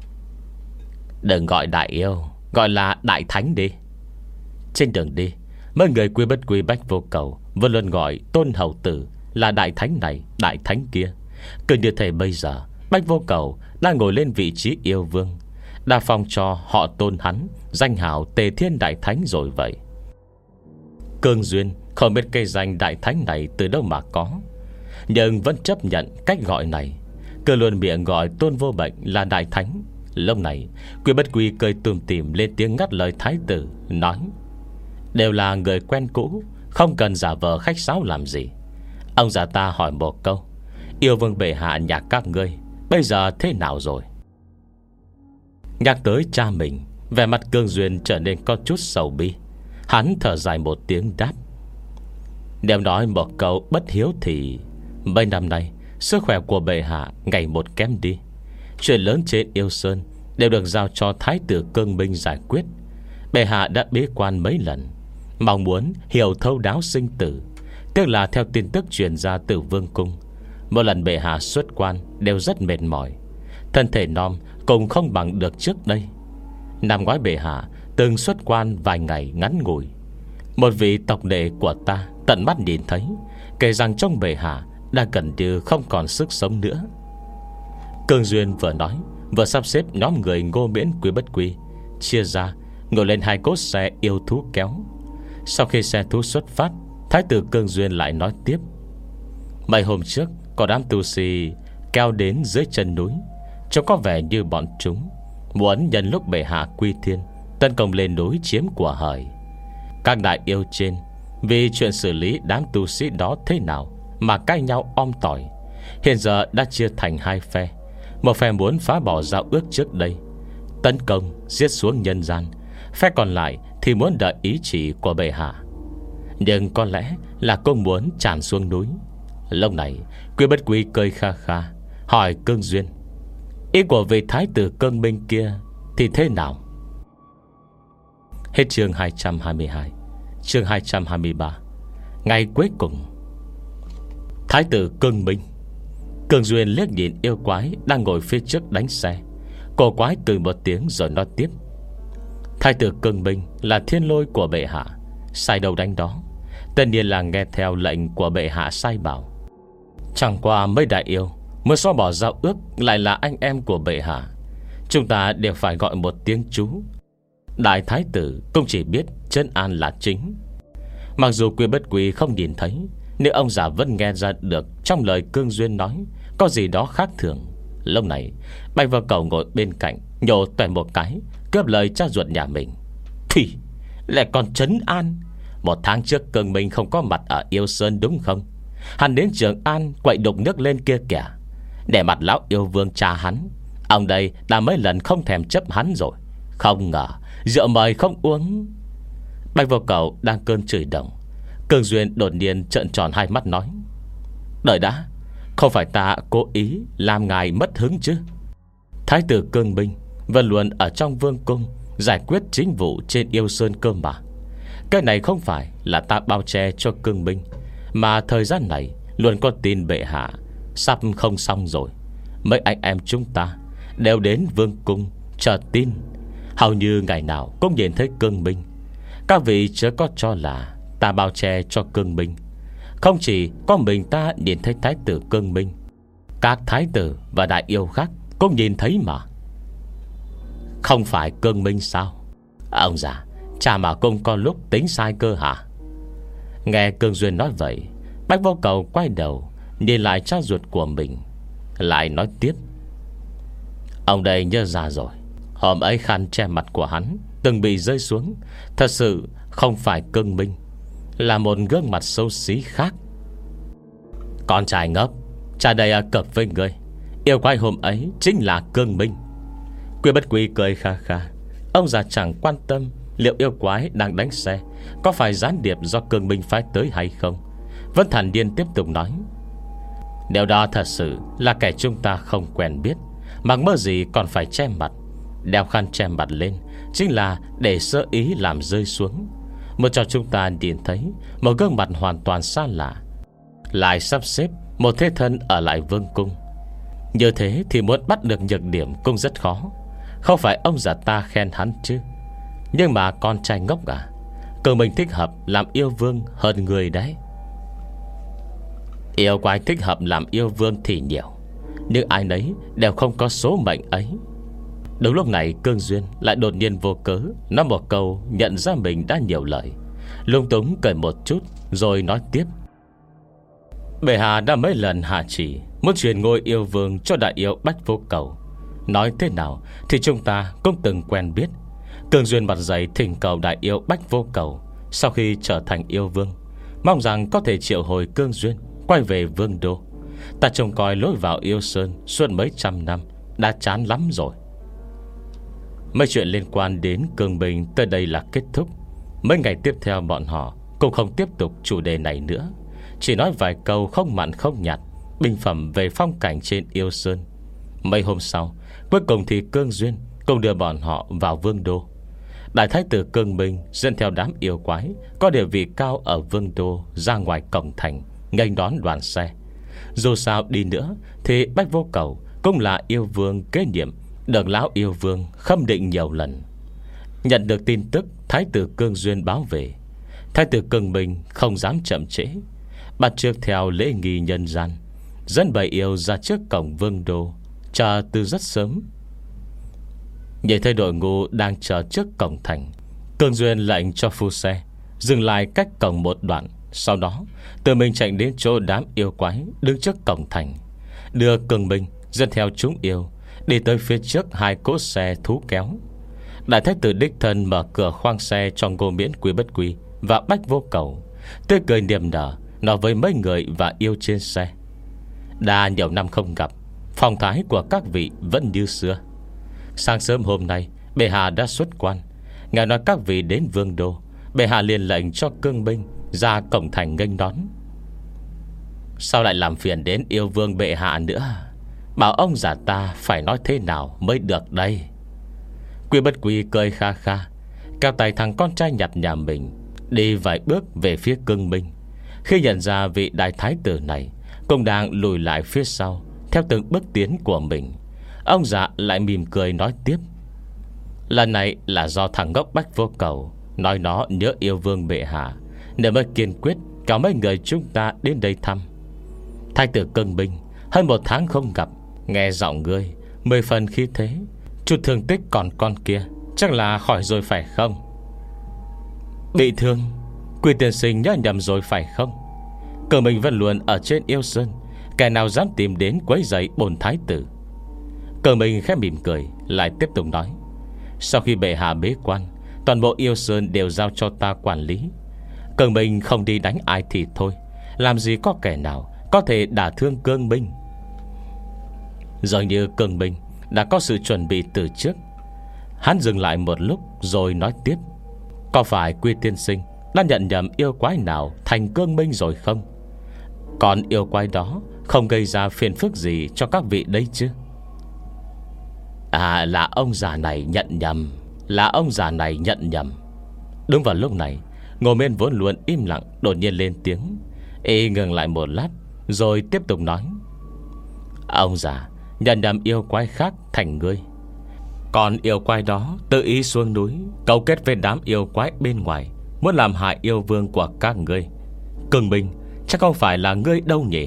Đừng gọi đại yêu, gọi là đại thánh đi. Trên đường đi, mấy người Quý Bất Quy Bách Vô Cầu vẫn luôn gọi Tôn hầu tử là đại thánh này, đại thánh kia. Cứ như thể bây giờ Bách Vô Cầu đang ngồi lên vị trí yêu vương, đã phong cho họ tôn hắn danh hào Tề Thiên Đại Thánh rồi vậy. Cương Duyên không biết cây danh đại thánh này từ đâu mà có, nhưng vẫn chấp nhận cách gọi này, cứ luôn miệng gọi Tôn Vô Bệnh là đại thánh. Lúc này Quy Bất Quy cười tùm tìm lên tiếng ngắt lời thái tử, nói: đều là người quen cũ, không cần giả vờ khách sáo làm gì. Ông già ta hỏi một câu, yêu vương bệ hạ nhà các ngươi bây giờ thế nào rồi? Nhắc tới cha mình, vẻ mặt Cương Duyên trở nên có chút sầu bi. Hắn thở dài một tiếng đáp: nếu nói một câu bất hiếu thì mấy năm nay sức khỏe của bệ hạ ngày một kém đi. Chuyện lớn trên Yêu Sơn đều được giao cho thái tử Cương Minh giải quyết. Bệ hạ đã bế quan mấy lần, mong muốn hiểu thấu đáo sinh tử. Tiếc là theo tin tức truyền ra từ vương cung, mỗi lần bệ hạ xuất quan đều rất mệt mỏi, thân thể non cũng không bằng được trước đây. Năm ngoái bệ hạ từng xuất quan vài ngày ngắn ngủi, một vị tộc đệ của ta tận mắt nhìn thấy, kể rằng trong bệ hạ đã gần như không còn sức sống nữa. Cương Duyên vừa nói vừa sắp xếp nhóm người Ngô Miễn Quý Bất Quy chia ra ngồi lên hai cỗ xe yêu thú kéo. Sau khi xe thú xuất phát, thái tử Cương Duyên lại nói tiếp: mấy hôm trước có đám tu sĩ kéo đến dưới chân núi, trông có vẻ như bọn chúng muốn nhân lúc bệ hạ quy thiên tấn công lên núi chiếm của hời. Các đại yêu trên vì chuyện xử lý đám tu sĩ đó thế nào mà cãi nhau om tỏi, hiện giờ đã chia thành hai phe. Một phe muốn phá bỏ giao ước trước đây, tấn công giết xuống nhân gian. Phe còn lại thì muốn đợi ý chỉ của bệ hạ, nhưng có lẽ là cũng muốn tràn xuống núi. Lúc này Quy Bất Quy cười kha kha hỏi Cương Duyên: ý của vị thái tử Cương Minh kia thì thế nào? Hết chương hai trăm hai mươi hai. Chương hai trăm hai mươi ba. Ngày cuối cùng. Thái tử Cương Minh. Cương Duyên liếc nhìn yêu quái đang ngồi phía trước đánh xe. Cô quái cười một tiếng rồi nói tiếp: thái tử Cương Minh là thiên lôi của bệ hạ, sai đâu đánh đó, tất nhiên là nghe theo lệnh của bệ hạ sai bảo. Chẳng qua mấy đại yêu mới xóa bỏ giao ước lại là anh em của bệ hạ, chúng ta đều phải gọi một tiếng chú. Đại thái tử cũng chỉ biết trấn an là chính. Mặc dù Quy Bất Quy không nhìn thấy, nhưng ông già vẫn nghe ra được trong lời Cương Duyên nói có gì đó khác thường. Lúc này Bạch Vô Cầu ngồi bên cạnh nhổ toẹt một cái, cướp lời cha ruột nhà mình: thì lại còn trấn an? Một tháng trước Cương Minh không có mặt ở Yêu Sơn đúng không? Hắn đến Trường An quậy đục nước lên kia kìa, để mặt lão yêu vương cha hắn. Ông đây đã mấy lần không thèm chấp hắn rồi. Không ngờ rượu mời không uống. Bạch Vô Cầu đang cơn chửi đồng, Cương Duyên đột nhiên trợn tròn hai mắt nói: đợi đã, không phải ta cố ý làm ngài mất hứng chứ? Thái tử Cương Minh vẫn luôn ở trong vương cung giải quyết chính vụ trên Yêu Sơn cơ mà. Cái này không phải là ta bao che cho Cương Minh, mà thời gian này luôn có tin bệ hạ sắp không xong rồi. Mấy anh em chúng ta đều đến vương cung chờ tin, hầu như ngày nào cũng nhìn thấy Cương Minh. Các vị chớ có cho là ta bao che cho Cương Minh. Không chỉ có mình ta nhìn thấy thái tử Cương Minh, các thái tử và đại yêu khác cũng nhìn thấy mà. Không phải Cương Minh sao? Ông già, cha mà cũng có lúc tính sai cơ hả? Nghe Cương Duyên nói vậy, Bạch Vô Cầu quay đầu nhìn lại cha ruột của mình, lại nói tiếp: ông đây nhớ ra rồi, hôm ấy khăn che mặt của hắn từng bị rơi xuống, thật sự không phải Cương Minh, là một gương mặt xấu xí khác. Con trai ngốc, cha đây à, cập với ngươi, yêu quái hôm ấy chính là Cương Minh. Quy Bất Quy cười kha kha. Ông già chẳng quan tâm liệu yêu quái đang đánh xe có phải gián điệp do Cương Minh phái tới hay không, vẫn thản nhiên tiếp tục nói: nếu đó thật sự là kẻ chúng ta không quen biết, mặc mơ gì còn phải che mặt. Đeo khăn che mặt lên chính là để sơ ý làm rơi xuống, muốn cho chúng ta nhìn thấy một gương mặt hoàn toàn xa lạ, lại sắp xếp một thế thân ở lại vương cung. Như thế thì muốn bắt được nhược điểm cũng rất khó. Không phải ông già ta khen hắn chứ, nhưng mà con trai ngốc à, Cương Minh thích hợp làm yêu vương hơn người đấy. Yêu quái thích hợp làm yêu vương thì nhiều, nhưng ai nấy đều không có số mệnh ấy. Đúng lúc này Cương Duyên lại đột nhiên vô cớ nói một câu nhận ra mình đã nhiều lời, lung túng cười một chút rồi nói tiếp: Bệ hạ đã mấy lần hạ chỉ muốn truyền ngôi yêu vương cho đại yêu Bách Vô Cầu. Nói thế nào thì chúng ta cũng từng quen biết. Cương Duyên mặt dày thỉnh cầu đại yêu Bách Vô Cầu sau khi trở thành yêu vương, mong rằng có thể triệu hồi Cương Duyên quay về vương đô. Ta trông coi lối vào yêu sơn suốt mấy trăm năm đã chán lắm rồi. Mấy chuyện liên quan đến Cương Bình tới đây là kết thúc. Mấy ngày tiếp theo bọn họ cũng không tiếp tục chủ đề này nữa, chỉ nói vài câu không mặn không nhạt bình phẩm về phong cảnh trên yêu sơn. Mấy hôm sau, cuối cùng thì Cương Duyên cùng đưa bọn họ vào vương đô. Đại thái tử Cương Bình dẫn theo đám yêu quái có địa vị cao ở vương đô ra ngoài cổng thành nghênh đón đoàn xe. Dù sao đi nữa thì Bách Vô Cầu cũng là yêu vương kế nhiệm được lão yêu vương khâm định nhiều lần. Nhận được tin tức thái tử Cương Duyên báo về, thái tử Cương Bình không dám chậm trễ, bắt trước theo lễ nghi nhân gian, dẫn bầy yêu ra trước cổng vương đô, chờ từ rất sớm. Nhìn thấy đội ngũ đang chờ trước cổng thành, Cương Duyên lệnh cho phu xe dừng lại cách cổng một đoạn, sau đó tự mình chạy đến chỗ đám yêu quái đứng trước cổng thành, đưa Cương Bình dẫn theo chúng yêu đi tới phía trước hai cỗ xe thú kéo. Đại thái tử đích thân mở cửa khoang xe cho Ngô Miễn, Quý Bất Quý và Bách Vô Cầu, tươi cười niềm nở nói với mấy người và yêu trên xe: Đã nhiều năm không gặp, phong thái của các vị vẫn như xưa. Sáng sớm hôm nay bệ hạ đã xuất quan, ngài nói các vị đến vương đô, bệ hạ liền lệnh cho cương binh ra cổng thành nghênh đón. Sao lại làm phiền đến yêu vương bệ hạ nữa? Bảo ông già ta phải nói thế nào mới được đây? Quý Bất Quý cười kha kha, kéo tay thằng con trai nhặt nhà mình đi vài bước về phía cương binh. Khi nhận ra vị đại thái tử này cũng đang lùi lại phía sau theo từng bước tiến của mình, ông già lại mỉm cười nói tiếp: Lần này là do thằng ngốc Bách Vô Cầu nói nó nhớ yêu vương bệ hạ, nên mới kiên quyết cả mấy người chúng ta đến đây thăm. Thái tử Cương Binh hơn một tháng không gặp, nghe giọng ngươi mười phần khí thế, chút thương tích còn con kia chắc là khỏi rồi phải không? Bị thương? Quý tiên sinh nhớ nhầm rồi phải không? Cờ mình vẫn luôn ở trên yêu sơn, kẻ nào dám tìm đến quấy rầy bổn thái tử? Cờ mình khẽ mỉm cười lại tiếp tục nói: Sau khi bệ hạ bế quan, toàn bộ yêu sơn đều giao cho ta quản lý. Cờ mình không đi đánh ai thì thôi, làm gì có kẻ nào có thể đả thương Cương Binh. Dường như Cương Binh đã có sự chuẩn bị từ trước. Hắn dừng lại một lúc rồi nói tiếp: Có phải Quy tiên sinh đã nhận nhầm yêu quái nào thành Cương Binh rồi không? Còn yêu quái đó không gây ra phiền phức gì cho các vị đấy chứ? À, là ông già này nhận nhầm, Là ông già này nhận nhầm. Đúng vào lúc này, Ngô Miễn vốn luôn im lặng đột nhiên lên tiếng. Y ngừng lại một lát rồi tiếp tục nói: Ông già nhận nhầm yêu quái khác thành ngươi. Còn yêu quái đó tự ý xuống núi cấu kết với đám yêu quái bên ngoài, muốn làm hại yêu vương của các ngươi. Cương Binh chắc không phải là ngươi đâu nhỉ?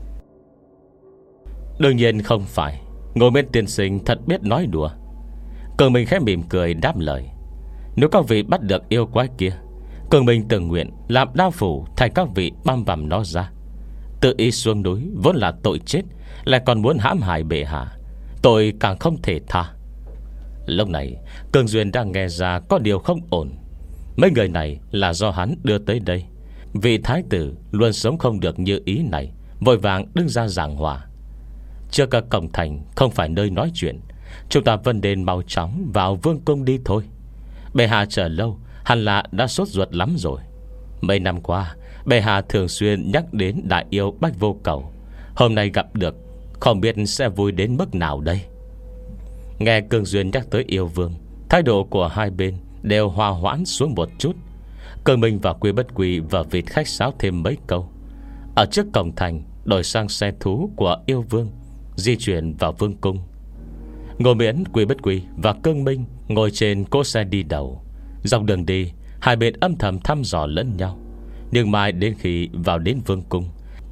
Đương nhiên không phải. Ngô Miễn tiên sinh thật biết nói đùa. Cương Binh khẽ mỉm cười đáp lời: Nếu các vị bắt được yêu quái kia, Cương Binh tự nguyện làm đao phủ thành các vị băm vằm nó ra. Tự ý xuống núi vốn là tội chết, lại còn muốn hãm hại bệ hạ, tội càng không thể tha. Lúc này Cương Duyên đang nghe ra có điều không ổn. Mấy người này là do hắn đưa tới đây. Vị thái tử luôn sống không được như ý này vội vàng đứng ra giảng hòa. Chưa cả cổng thành không phải nơi nói chuyện, chúng ta vẫn nên mau chóng vào vương cung đi thôi. Bệ hạ chờ lâu, hẳn là đã sốt ruột lắm rồi. Mấy năm qua bệ hạ thường xuyên nhắc đến đại yêu Bách Vô Cầu, hôm nay gặp được, không biết sẽ vui đến mức nào đây. Nghe Cương Duyên nhắc tới yêu vương, thái độ của hai bên đều hòa hoãn xuống một chút. Cương Minh và Quý Bất Quý và vịt khách sáo thêm mấy câu. Ở trước cổng thành đổi sang xe thú của yêu vương, di chuyển vào vương cung. Ngô Miễn, Quý Bất Quý và Cương Minh ngồi trên cỗ xe đi đầu. Dọc đường đi, hai bên âm thầm thăm dò lẫn nhau. Nhưng mãi đến khi vào đến vương cung,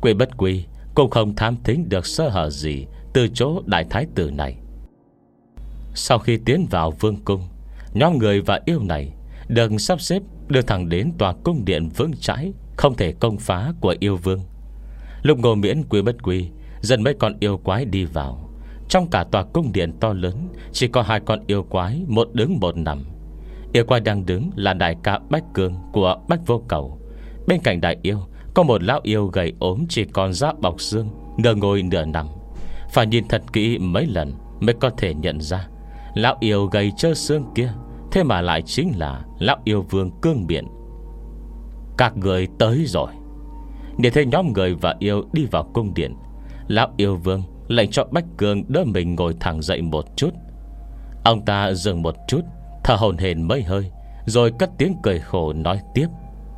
Quy bất quy cũng không tham thính được sơ hở gì từ chỗ đại thái tử này. Sau khi tiến vào vương cung, nhóm người và yêu này được sắp xếp đưa thẳng đến tòa cung điện vững chãi, không thể công phá của yêu vương. Lúc Ngô Miễn, Quy bất quy dẫn mấy con yêu quái đi vào, trong cả tòa cung điện to lớn chỉ có hai con yêu quái, một đứng một nằm. Yêu quái đang đứng là đại ca Bách Cương của Bách Vô Cầu. Bên cạnh đại yêu có một lão yêu gầy ốm, chỉ còn da bọc xương, nửa ngồi nửa nằm. Phải nhìn thật kỹ mấy lần mới có thể nhận ra lão yêu gầy trơ xương kia thế mà lại chính là lão yêu vương Cương Biện. Các người tới rồi. Để thấy nhóm người và yêu đi vào cung điện, lão yêu vương lệnh cho Bách Cương đỡ mình ngồi thẳng dậy một chút. Ông ta dừng một chút, thở hổn hển mấy hơi, rồi cất tiếng cười khổ nói tiếp.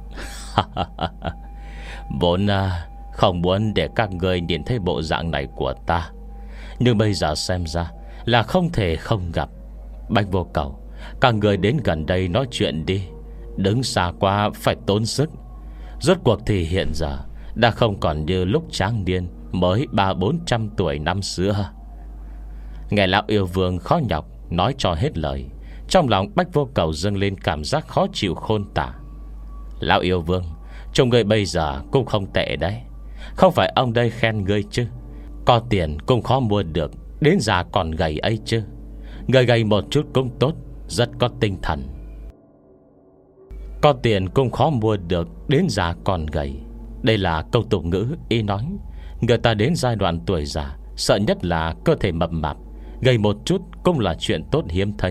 Vốn à, không muốn để các người nhìn thấy bộ dạng này của ta, nhưng bây giờ xem ra là không thể không gặp. Bách Vô Cầu, các người đến gần đây nói chuyện đi, đứng xa quá phải tốn sức. Rốt cuộc thì hiện giờ đã không còn như lúc tráng niên mới ba bốn trăm tuổi năm xưa. Nghe lão yêu vương khó nhọc nói cho hết lời, trong lòng Bách Vô Cầu dâng lên cảm giác khó chịu khôn tả. Lão yêu vương, trông ngươi bây giờ cũng không tệ đấy. Không phải ông đây khen ngươi chứ? Có tiền cũng khó mua được, đến già còn gầy ấy chứ. Người gầy một chút cũng tốt, rất có tinh thần. Có tiền cũng khó mua được, đến già còn gầy. Đây là câu tục ngữ ý nói người ta đến giai đoạn tuổi già sợ nhất là cơ thể mập mạp, gầy một chút cũng là chuyện tốt hiếm thấy.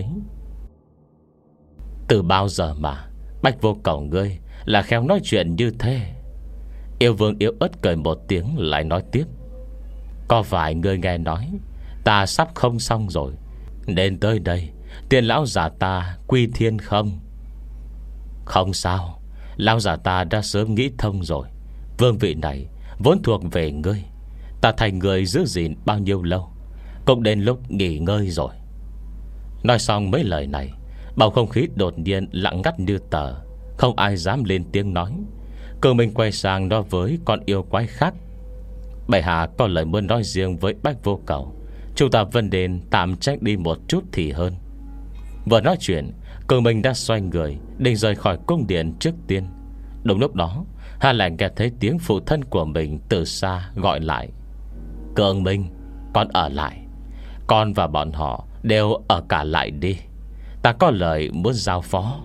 Từ bao giờ mà Bách Vô Cầu ngươi là khéo nói chuyện như thế? Yêu vương yếu ớt cười một tiếng lại nói tiếp. Có phải ngươi nghe nói ta sắp không xong rồi nên tới đây tiền lão già ta quy thiên không? Không sao, lão già ta đã sớm nghĩ thông rồi. Vương vị này vốn thuộc về ngươi, ta thành người giữ gìn bao nhiêu lâu, cũng đến lúc nghỉ ngơi rồi. Nói xong mấy lời này, bầu không khí đột nhiên lặng ngắt như tờ, không ai dám lên tiếng nói. Cường Minh quay sang nói với con yêu quái khác. Bệ hạ có lời muốn nói riêng với Bách Vô Cầu, chúng ta vẫn nên tạm tránh đi một chút thì hơn. Vừa nói chuyện, Cường Minh đã xoay người định rời khỏi cung điện trước tiên. Đúng lúc đó, Hà lại nghe thấy tiếng phụ thân của mình từ xa gọi lại. Cường Minh, con ở lại. Con và bọn họ đều ở cả lại đi, ta có lời muốn giao phó.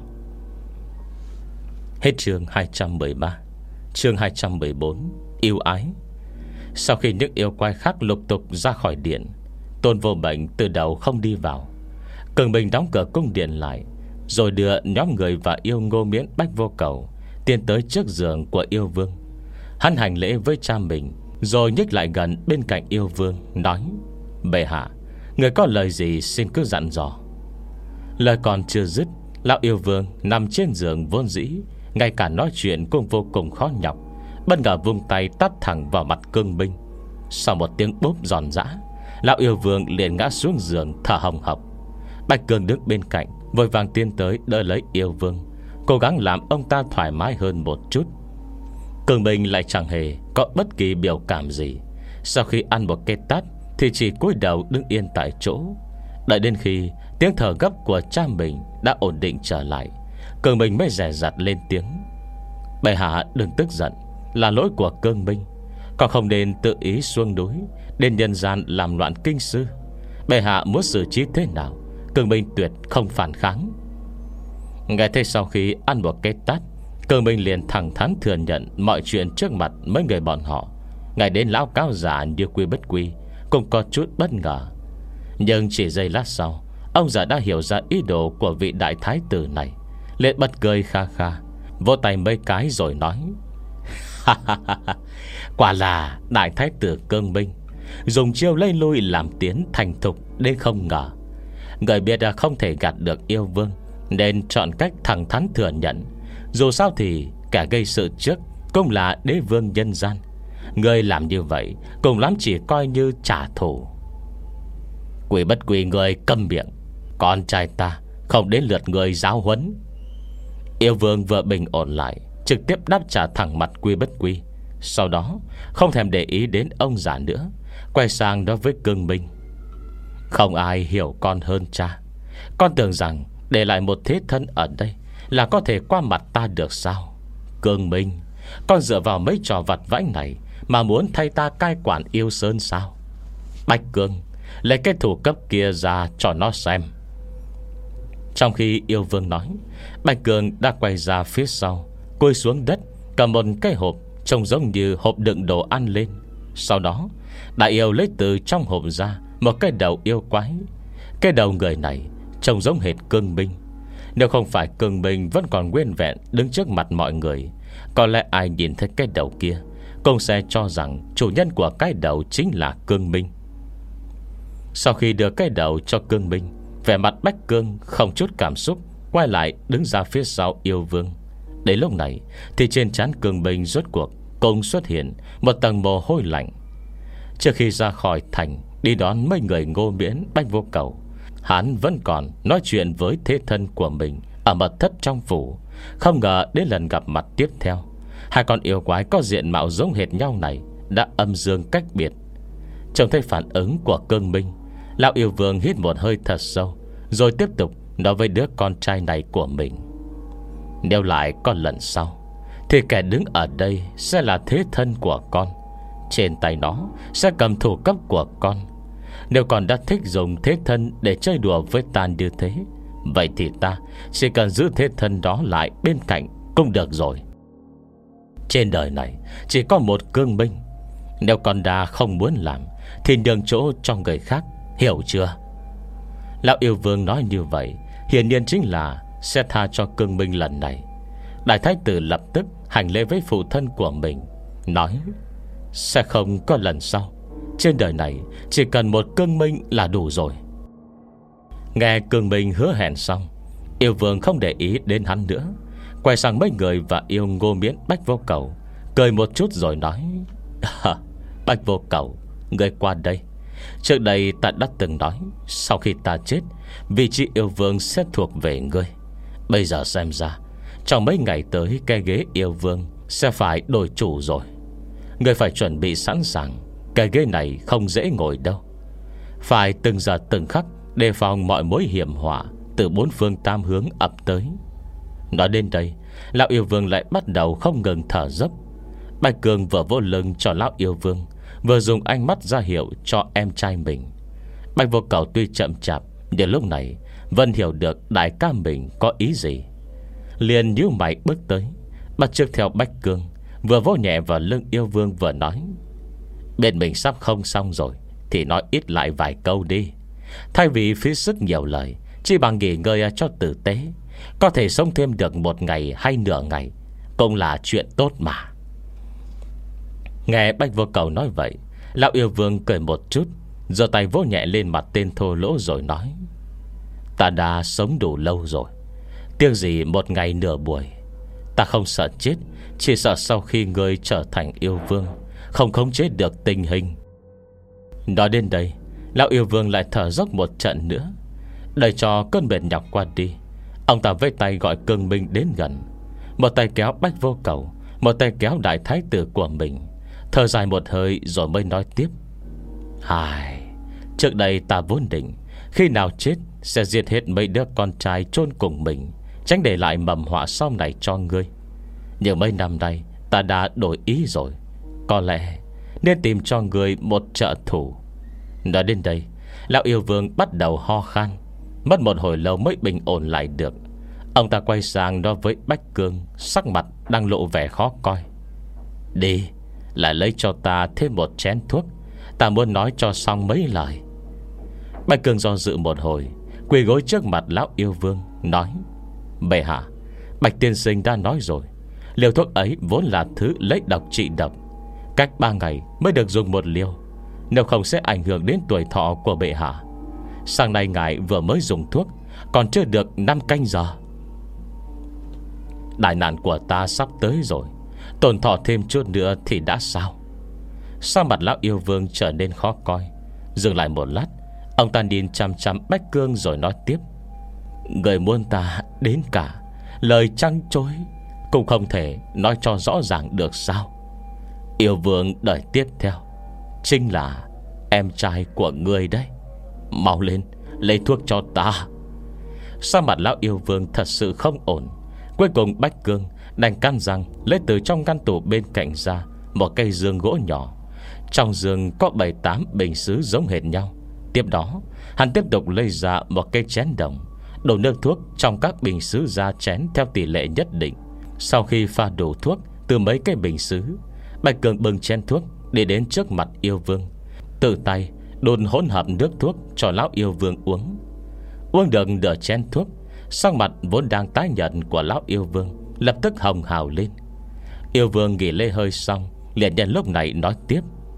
Hết chương hai trăm mười ba. Chương hai trăm mười bốn, yêu ái. Sau khi những yêu quái khác lục tục ra khỏi điện, Tôn Vô Bệnh từ đầu không đi vào. Cường Bình đóng cửa cung điện lại, rồi đưa nhóm người và yêu Ngô Miễn, Bách Vô Cầu tiến tới trước giường của yêu vương. Hắn hành lễ với cha mình, rồi nhích lại gần bên cạnh yêu vương, nói: Bệ hạ, người có lời gì xin cứ dặn dò. Lời còn chưa dứt, lão yêu vương nằm trên giường vốn dĩ, ngay cả nói chuyện cũng vô cùng khó nhọc, bất ngờ vung tay tát thẳng vào mặt Cương Minh. Sau một tiếng bốp giòn giã, lão yêu vương liền ngã xuống giường thở hồng hộc. Bạch Cương đứng bên cạnh vội vàng tiến tới đỡ lấy yêu vương, cố gắng làm ông ta thoải mái hơn một chút. Cương Minh lại chẳng hề có bất kỳ biểu cảm gì. Sau khi ăn một cái tát thì chỉ cúi đầu đứng yên tại chỗ. Đợi đến khi tiếng thở gấp của cha mình đã ổn định trở lại, Cương Minh mới dè dặt lên tiếng: Bệ hạ đừng tức giận, là lỗi của Cương Minh, còn không nên tự ý xuống núi đến nhân gian làm loạn kinh sư. Bệ hạ muốn xử trí thế nào, Cương Minh tuyệt không phản kháng. Nghe thấy sau khi ăn một cái tát, Cương Minh liền thẳng thắn thừa nhận mọi chuyện trước mặt mấy người bọn họ. Ngay đến lão cáo giả như Quy Bất Quy cũng có chút bất ngờ. Nhưng chỉ giây lát sau, ông già đã hiểu ra ý đồ của vị đại thái tử này, liền bật cười kha kha, vỗ tay mấy cái rồi nói: Quả là đại thái tử Cương Minh dùng chiêu lây lui làm tiến thành thục đến không ngờ. Người biết là không thể gạt được yêu vương, nên chọn cách thẳng thắn thừa nhận. Dù sao thì kẻ gây sự trước cũng là đế vương nhân gian. Người làm như vậy cùng lắm chỉ coi như trả thù. Quy Bất Quy, người câm miệng, con trai ta không đến lượt người giáo huấn. Yêu vương vừa bình ổn lại, trực tiếp đáp trả thẳng mặt Quy Bất Quy. Sau đó không thèm để ý đến ông già nữa, quay sang nói với Cương Minh: Không ai hiểu con hơn cha. Con tưởng rằng để lại một thế thân ở đây là có thể qua mặt ta được sao? Cương Minh, con dựa vào mấy trò vặt vãnh này mà muốn thay ta cai quản Yêu Sơn sao? Bạch Cương, lấy cái thủ cấp kia ra cho nó xem. Trong khi Yêu Vương nói, Bạch Cương đã quay ra phía sau, cúi xuống đất, cầm một cái hộp trông giống như hộp đựng đồ ăn lên. Sau đó Đại Yêu lấy từ trong hộp ra một cái đầu yêu quái. Cái đầu người này trông giống hệt Cương Minh. Nếu không phải Cương Minh vẫn còn nguyên vẹn đứng trước mặt mọi người, có lẽ ai nhìn thấy cái đầu kia cũng sẽ cho rằng chủ nhân của cái đầu chính là Cương Minh. Sau khi đưa cái đầu cho Cương Minh, vẻ mặt Bách Cương không chút cảm xúc, quay lại đứng ra phía sau Yêu Vương. Đến lúc này thì trên trán Cương Minh rốt cuộc cũng xuất hiện một tầng mồ hôi lạnh. Trước khi ra khỏi thành đi đón mấy người Ngô Miễn, Bách Vô Cầu, hắn vẫn còn nói chuyện với thế thân của mình ở mật thất trong phủ. Không ngờ đến lần gặp mặt tiếp theo, hai con yêu quái có diện mạo giống hệt nhau này đã âm dương cách biệt. Trông thấy phản ứng của Cương Minh, lão Yêu Vương hít một hơi thật sâu, rồi tiếp tục nói với đứa con trai này của mình: Nếu lại có lần sau thì kẻ đứng ở đây sẽ là thế thân của con. Trên tay nó sẽ cầm thủ cấp của con. Nếu con đã thích dùng thế thân để chơi đùa với ta như thế, vậy thì ta chỉ cần giữ thế thân đó lại bên cạnh cũng được rồi. Trên đời này chỉ có một Cương Minh. Nếu con đã không muốn làm thì nhường chỗ cho người khác, hiểu chưa? Lão Yêu Vương nói như vậy hiển nhiên chính là sẽ tha cho Cương Minh lần này. Đại thái tử lập tức hành lễ với phụ thân của mình, nói: Sẽ không có lần sau. Trên đời này chỉ cần một Cương Minh là đủ rồi. Nghe Cương Minh hứa hẹn xong, Yêu Vương không để ý đến hắn nữa, quay sang mấy người và yêu Ngô Miễn, Bách Vô Cầu, cười một chút rồi nói: Bách Vô Cầu, người qua đây. Trước đây ta đã từng nói, sau khi ta chết, vị trí Yêu Vương sẽ thuộc về ngươi. Bây giờ xem ra trong mấy ngày tới, cái ghế Yêu Vương sẽ phải đổi chủ rồi. Ngươi phải chuẩn bị sẵn sàng. Cái ghế này không dễ ngồi đâu. Phải từng giờ từng khắc đề phòng mọi mối hiểm họa từ bốn phương tám hướng ập tới. Nói đến đây, lão Yêu Vương lại bắt đầu không ngừng thở dốc. Bạch Cương vừa vỗ lưng cho lão Yêu Vương, vừa dùng ánh mắt ra hiệu cho em trai mình. Bạch Vô Cầu tuy chậm chạp, nhưng lúc này vẫn hiểu được đại ca mình có ý gì. Liền nhíu mày bước tới, bắt chước theo Bạch Cương, vừa vỗ nhẹ vào lưng Yêu Vương vừa nói: Bên mình sắp không xong rồi thì nói ít lại vài câu đi. Thay vì phí sức nhiều lời, chỉ bằng nghỉ ngơi cho tử tế. Có thể sống thêm được một ngày hay nửa ngày cũng là chuyện tốt mà. Nghe Bách Vô Cầu nói vậy, lão Yêu Vương cười một chút, giơ tay vỗ nhẹ lên mặt tên thô lỗ rồi nói: Ta đã sống đủ lâu rồi, tiếc gì một ngày nửa buổi. Ta không sợ chết, chỉ sợ sau khi ngươi trở thành Yêu Vương không khống chế được tình hình. Nói đến đây, lão Yêu Vương lại thở dốc một trận nữa. Đợi cho cơn mệt nhọc qua đi, ông ta với tay gọi Cương Minh đến gần. Một tay kéo Bách Vô Cầu, một tay kéo đại thái tử của mình, thở dài một hơi rồi mới nói tiếp: Hài, trước đây ta vốn định khi nào chết sẽ giết hết mấy đứa con trai chôn cùng mình, tránh để lại mầm họa sau này cho ngươi. Nhưng mấy năm nay ta đã đổi ý rồi. Có lẽ nên tìm cho người một trợ thủ. Nói đến đây, lão Yêu Vương bắt đầu ho khan. Mất một hồi lâu mới bình ổn lại được. Ông ta quay sang nói với Bách Cương, sắc mặt đang lộ vẻ khó coi: Đi, lại lấy cho ta thêm một chén thuốc. Ta muốn nói cho xong mấy lời. Bách Cương do dự một hồi, quỳ gối trước mặt lão Yêu Vương, nói: Bệ hạ, Bạch tiên sinh đã nói rồi, liều thuốc ấy vốn là thứ lấy độc trị độc, cách ba ngày mới được dùng một liều, nếu không sẽ ảnh hưởng đến tuổi thọ của bệ hạ. Sáng nay ngài vừa mới dùng thuốc, còn chưa được năm canh giờ. Đại nạn của ta sắp tới rồi, tổn thọ thêm chút nữa thì đã sao? Sao mặt lão Yêu Vương trở nên khó coi. Dừng lại một lát, ông ta nhìn chăm chăm Bách Cương rồi nói tiếp: Người muốn ta đến cả lời trăng trối cũng không thể nói cho rõ ràng được sao? Yêu vương đời tiếp theo chính là em trai của ngươi đấy. Mau lên, lấy thuốc cho ta. Sao mặt lão yêu vương thật sự không ổn. Cuối cùng Bách Cương đành căn rằng lấy từ trong ngăn tủ bên cạnh ra một cây giường gỗ nhỏ. Trong giường có bảy tám bình sứ giống hệt nhau. Tiếp đó hắn tiếp tục lấy ra một cây chén đồng, đổ nước thuốc trong các bình sứ ra chén theo tỷ lệ nhất định. Sau khi pha đủ thuốc từ mấy cái bình sứ, Bạch Cường bưng chén thuốc đi đến trước mặt yêu vương, tự tay đun hỗn hợp nước thuốc cho lão yêu vương uống. Uống được nửa chén thuốc, sắc mặt vốn đang tái nhợt của lão yêu vương lập tức hồng hào lên. Yêu vương nghỉ lê hơi xong, liền nhân lúc này nói tiếp: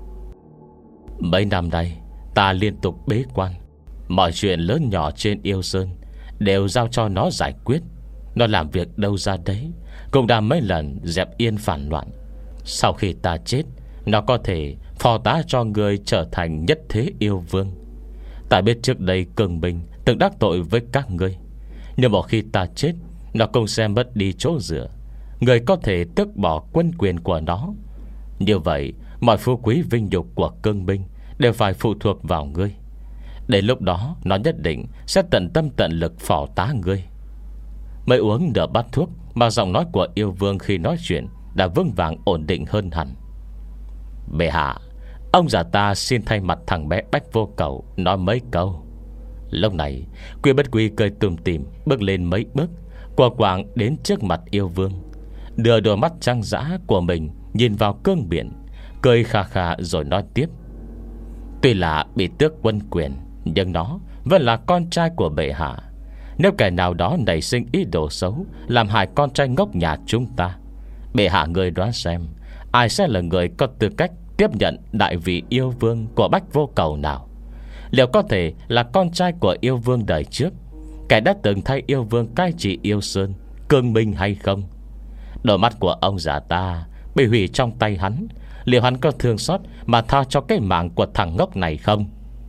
Mấy năm nay ta liên tục bế quan, mọi chuyện lớn nhỏ trên yêu sơn đều giao cho nó giải quyết. Nó làm việc đâu ra đấy, cũng đã mấy lần dẹp yên phản loạn. Sau khi ta chết, nó có thể phò tá cho người trở thành nhất thế yêu vương. Ta biết trước đây Cường Bình từng đắc tội với các ngươi, nhưng một khi ta chết, nó cũng sẽ mất đi chỗ dựa. Người có thể tước bỏ quân quyền của nó. Như vậy mọi phú quý vinh nhục của Cương Binh đều phải phụ thuộc vào ngươi. Đến lúc đó nó nhất định sẽ tận tâm tận lực phò tá ngươi. Mới uống nửa bát thuốc mà giọng nói của yêu vương khi nói chuyện đã vững vàng ổn định hơn hẳn. Bệ hạ, ông già ta xin thay mặt thằng bé Bách Vô Cầu nói mấy câu. Lúc này Quy Bất Quy cười tùm tìm bước lên mấy bước, quả quạng đến trước mặt yêu vương, đưa đôi mắt trăng dã của mình nhìn vào cương biển, cười khà khà rồi nói tiếp: Tuy là bị tước quân quyền, nhưng nó vẫn là con trai của bệ hạ. Nếu kẻ nào đó nảy sinh ý đồ xấu làm hại con trai ngốc nhà chúng ta, bệ hạ người đoán xem ai sẽ là người có tư cách tiếp nhận đại vị yêu vương của Bách Vô Cầu nào? Liệu có thể là con trai của yêu vương đời trước, kẻ đã từng thay yêu vương cai trị yêu sơn Cương Minh hay không? Đôi mắt của ông già ta bị hủy trong tay hắn, liệu hắn có thương xót mà tha cho cái mạng của thằng ngốc này không?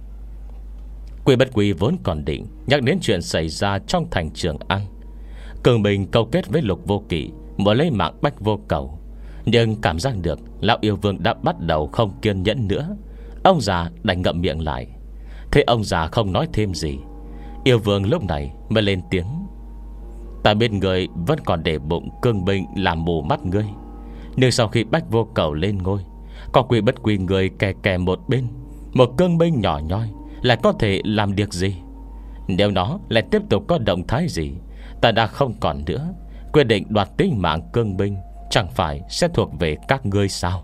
Quy Bất Quy vốn còn định nhắc đến chuyện xảy ra trong thành Trường An. Cường Bình câu kết với Lục Vô Kỵ muốn lấy mạng Bách Vô Cầu, nhưng cảm giác được lão yêu vương đã bắt đầu không kiên nhẫn nữa. Ông già đành ngậm miệng lại. Thế ông già không nói thêm gì, yêu vương lúc này mới lên tiếng: Ta biết người vẫn còn để bụng Cương Bình làm mù mắt ngươi, nhưng sau khi Bách Vô Cầu lên ngôi, có Quy Bất Quy người kè kè một bên, một Cương Bình nhỏ nhoi lại có thể làm được gì? Nếu nó lại tiếp tục có động thái gì, ta đã không còn nữa. Quyết định đoạt tính mạng Cương Binh chẳng phải sẽ thuộc về các ngươi sao?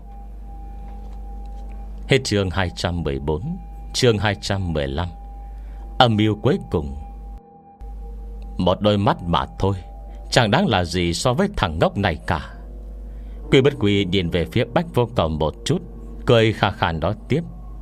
Hết chương hai trăm mười bốn. Chương hai trăm mười lăm. Âm mưu cuối cùng. Một đôi mắt mà thôi, chẳng đáng là gì so với thằng ngốc này cả. Quy Bất Quy nhìn về phía Bách Vô Cầu một chút, cười khà khà nói tiếp: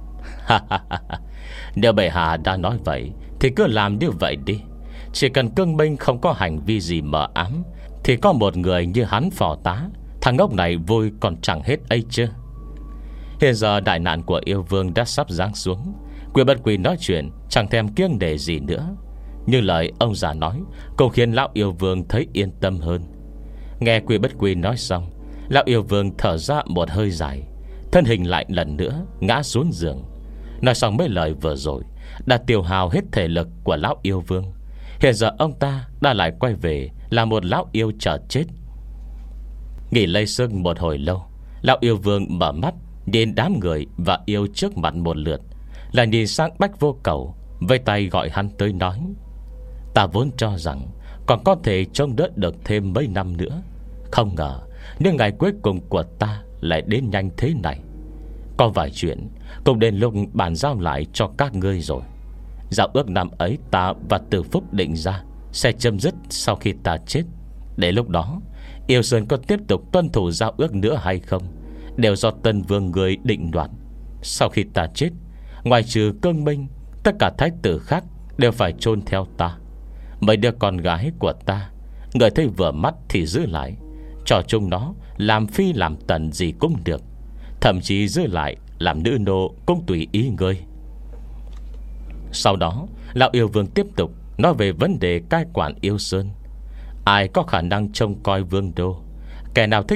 Nếu bệ hạ đã nói vậy thì cứ làm như vậy đi. Chỉ cần Cương Minh không có hành vi gì mờ ám, thì có một người như hắn phò tá, thằng ngốc này vui còn chẳng hết ấy chứ. Hiện giờ đại nạn của yêu vương đã sắp giáng xuống, Quy Bất Quy nói chuyện chẳng thèm kiêng nể gì nữa. Như lời ông già nói cũng khiến lão yêu vương thấy yên tâm hơn. Nghe Quy Bất Quy nói xong, lão yêu vương thở ra một hơi dài, thân hình lại lần nữa ngã xuống giường. Nói xong mấy lời vừa rồi đã tiêu hao hết thể lực của lão yêu vương. Hiện giờ ông ta đã lại quay về là một lão yêu chờ chết. Nghỉ lây sức một hồi lâu, lão yêu vương mở mắt nhìn đám người và yêu trước mặt một lượt, là nhìn sang Bách Vô Cầu, vây tay gọi hắn tới nói: Ta vốn cho rằng còn có thể trông đỡ được thêm mấy năm nữa, không ngờ nhưng ngày cuối cùng của ta lại đến nhanh thế này. Có vài chuyện cũng đến lúc bàn giao lại cho các ngươi rồi. Giao ước năm ấy ta và Từ Phúc định ra sẽ chấm dứt sau khi ta chết. Để lúc đó Yêu Sơn có tiếp tục tuân thủ giao ước nữa hay không đều do Tân Vương người định đoạt. Sau khi ta chết, ngoài trừ Cương Minh, tất cả thái tử khác đều phải chôn theo ta. Mấy đứa con gái của ta, người thấy vừa mắt thì giữ lại, cho chúng nó làm phi làm tần gì cũng được, thậm chí giữ lại làm nữ nô cũng tùy ý ngươi. Sau đó lão yêu vương tiếp tục nói về vấn đề cai quản Yêu Sơn. Ai có khả năng trông coi vương đô, kẻ nào thích hợp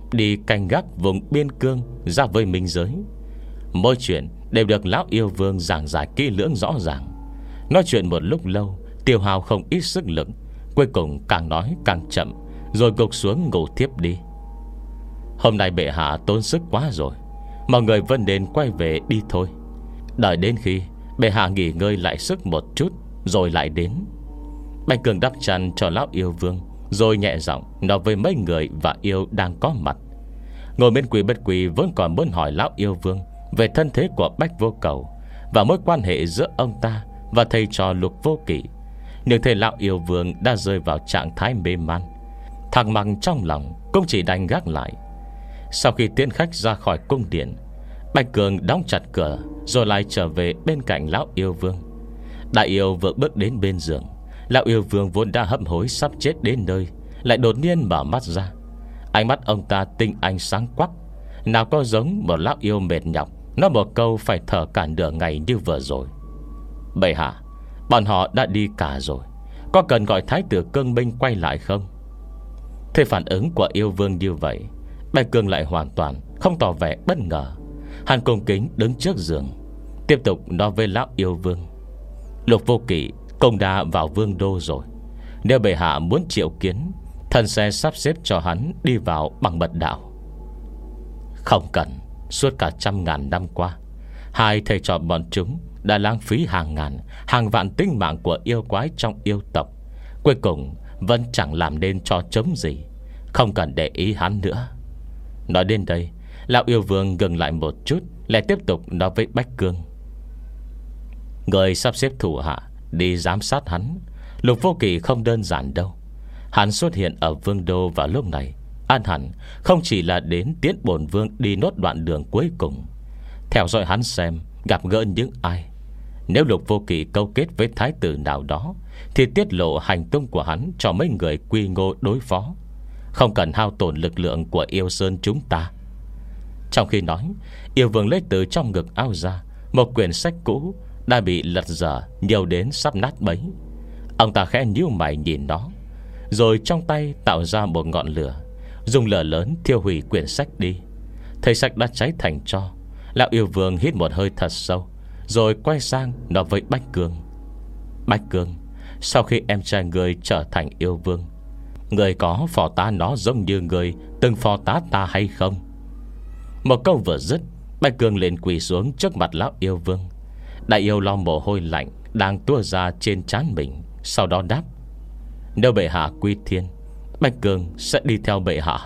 đi canh gác vùng biên cương ra với minh giới. Mỗi chuyện đều được lão yêu vương giảng giải kỹ lưỡng rõ ràng. Nói chuyện một lúc lâu, tiêu hao không ít sức lực. Cuối cùng càng nói càng chậm, rồi gục xuống ngủ thiếp đi. Hôm nay bệ hạ tốn sức quá rồi, mọi người vẫn nên quay về đi thôi. Đợi đến khi bệ hạ nghỉ ngơi lại sức một chút rồi lại đến. Bạch Cường đắp chăn cho lão yêu vương, rồi nhẹ giọng nói với mấy người và yêu đang có mặt. Ngồi bên Quý Bất Quý vẫn còn muốn hỏi lão yêu vương về thân thế của Bách Vô Cầu và mối quan hệ giữa ông ta và thầy trò Lục Vô Kỵ. Nhưng thầy lão yêu vương đã rơi vào trạng thái mê man, thằng mằng trong lòng cũng chỉ đành gác lại. Sau khi tiễn khách ra khỏi cung điện, Bạch Cường đóng chặt cửa, rồi lại trở về bên cạnh lão yêu vương. Đại yêu vừa bước đến bên giường, lão yêu vương vốn đã hấp hối sắp chết đến nơi, lại đột nhiên mở mắt ra. Ánh mắt ông ta tinh ánh sáng quắc, nào có giống một lão yêu mệt nhọc nói một câu phải thở cả nửa ngày như vừa rồi. Bệ hạ, bọn họ đã đi cả rồi, có cần gọi thái tử Cương Minh quay lại không? Thế phản ứng của yêu vương như vậy, Bạch Cường lại hoàn toàn không tỏ vẻ bất ngờ. Hắn cung kính đứng trước giường, tiếp tục nói với lão yêu vương: Lục Vô Kỵ công đã vào vương đô rồi. Nếu bệ hạ muốn triệu kiến, thần sẽ sắp xếp cho hắn đi vào bằng mật đạo. Không cần. Suốt cả trăm ngàn năm qua, hai thầy trò bọn chúng đã lãng phí hàng ngàn, hàng vạn tính mạng của yêu quái trong yêu tộc, cuối cùng vẫn chẳng làm nên trò chống gì. Không cần để ý hắn nữa. Nói đến đây, lão yêu vương ngừng lại một chút, lại tiếp tục nói với Bách Cương: Người sắp xếp thủ hạ đi giám sát hắn. Lục Vô Kỵ không đơn giản đâu. Hắn xuất hiện ở vương đô vào lúc này, an hẳn không chỉ là đến tiễn bổn vương đi nốt đoạn đường cuối cùng, theo dõi hắn xem gặp gỡ những ai. Nếu Lục Vô Kỵ câu kết với thái tử nào đó, thì tiết lộ hành tung của hắn cho mấy người quy ngô đối phó, không cần hao tổn lực lượng của yêu sơn chúng ta. Trong khi nói, yêu vương lấy từ trong ngực áo ra một quyển sách cũ đã bị lật dở nhiều đến sắp nát bấy. Ông ta khẽ nhíu mày nhìn nó, rồi trong tay tạo ra một ngọn lửa, dùng lửa lớn thiêu hủy quyển sách đi. Thấy sách đã cháy thành tro, lão yêu vương hít một hơi thật sâu, rồi quay sang nói với Bách Cương: Bách Cương, sau khi em trai người trở thành yêu vương, người có phò tá nó giống như người từng phò tá ta hay không? Một câu vừa dứt, Bách Cương liền quỳ xuống trước mặt lão yêu vương. Đại yêu lo mồ hôi lạnh đang tua ra trên trán mình, sau đó đáp: Nếu bệ hạ quy thiên, Bách Cương sẽ đi theo bệ hạ.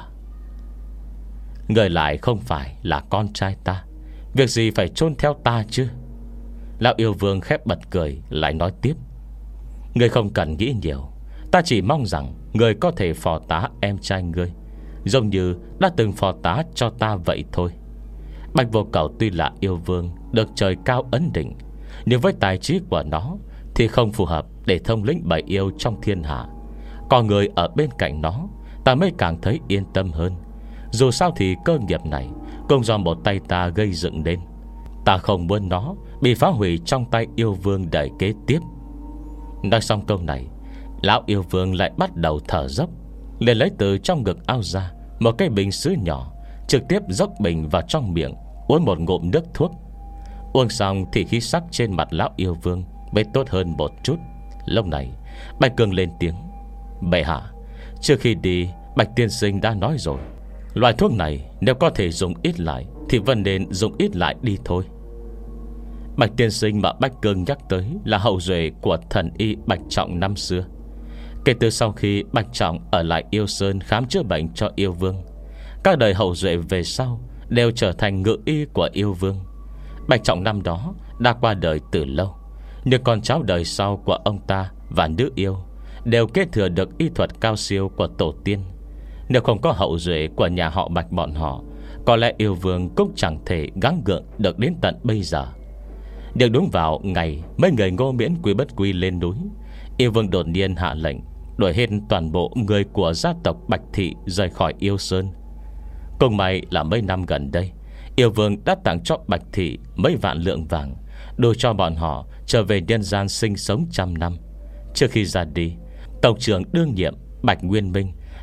Người lại không phải là con trai ta, việc gì phải chôn theo ta chứ? Lão yêu vương khép bật cười, lại nói tiếp: Người không cần nghĩ nhiều, ta chỉ mong rằng người có thể phò tá em trai ngươi, giống như đã từng phò tá cho ta vậy thôi. Bạch Vô Cầu tuy là yêu vương được trời cao ấn định, nhưng với tài trí của nó thì không phù hợp để thông lĩnh bảy yêu trong thiên hạ. Có người ở bên cạnh nó, ta mới càng thấy yên tâm hơn. Dù sao thì cơ nghiệp này cũng do một tay ta gây dựng nên. Ta không muốn nó bị phá hủy trong tay yêu vương đời kế tiếp. Nói xong câu này, lão yêu vương lại bắt đầu thở dốc, liền lấy từ trong ngực ao ra một cái bình sứ nhỏ, trực tiếp dốc bình vào trong miệng, uống một ngụm nước thuốc. Uống xong thì khí sắc trên mặt lão yêu vương mới tốt hơn một chút. Lúc này Bạch Cường lên tiếng: Bệ hạ, trước khi đi, Bạch tiên sinh đã nói rồi, loại thuốc này nếu có thể dùng ít lại thì vẫn nên dùng ít lại đi thôi. Bạch tiên sinh mà Bạch Cường nhắc tới là hậu duệ của thần y Bạch Trọng năm xưa. Kể từ sau khi Bạch Trọng ở lại Yêu Sơn khám chữa bệnh cho yêu vương, các đời hậu duệ về sau đều trở thành ngự y của yêu vương. Bạch Trọng năm đó đã qua đời từ lâu, nhưng con cháu đời sau của ông ta và nữ yêu đều kế thừa được y thuật cao siêu của tổ tiên. Nếu không có hậu duệ của nhà họ Bạch bọn họ, có lẽ yêu vương cũng chẳng thể gắng gượng được đến tận bây giờ. Nhưng đúng vào ngày mấy người Ngô Miễn Quý Bất Quy lên núi, yêu vương đột nhiên hạ lệnh đuổi hết toàn bộ người của gia tộc Bạch Thị rời khỏi Yêu Sơn. Cùng may là mấy năm gần đây, yêu vương đã tặng cho Bạch Thị mấy vạn lượng vàng, đủ cho bọn họ trở về nhân gian sinh sống trăm năm. Trước khi ra đi, tổng trưởng đương nhiệm Bạch Nguyên Minh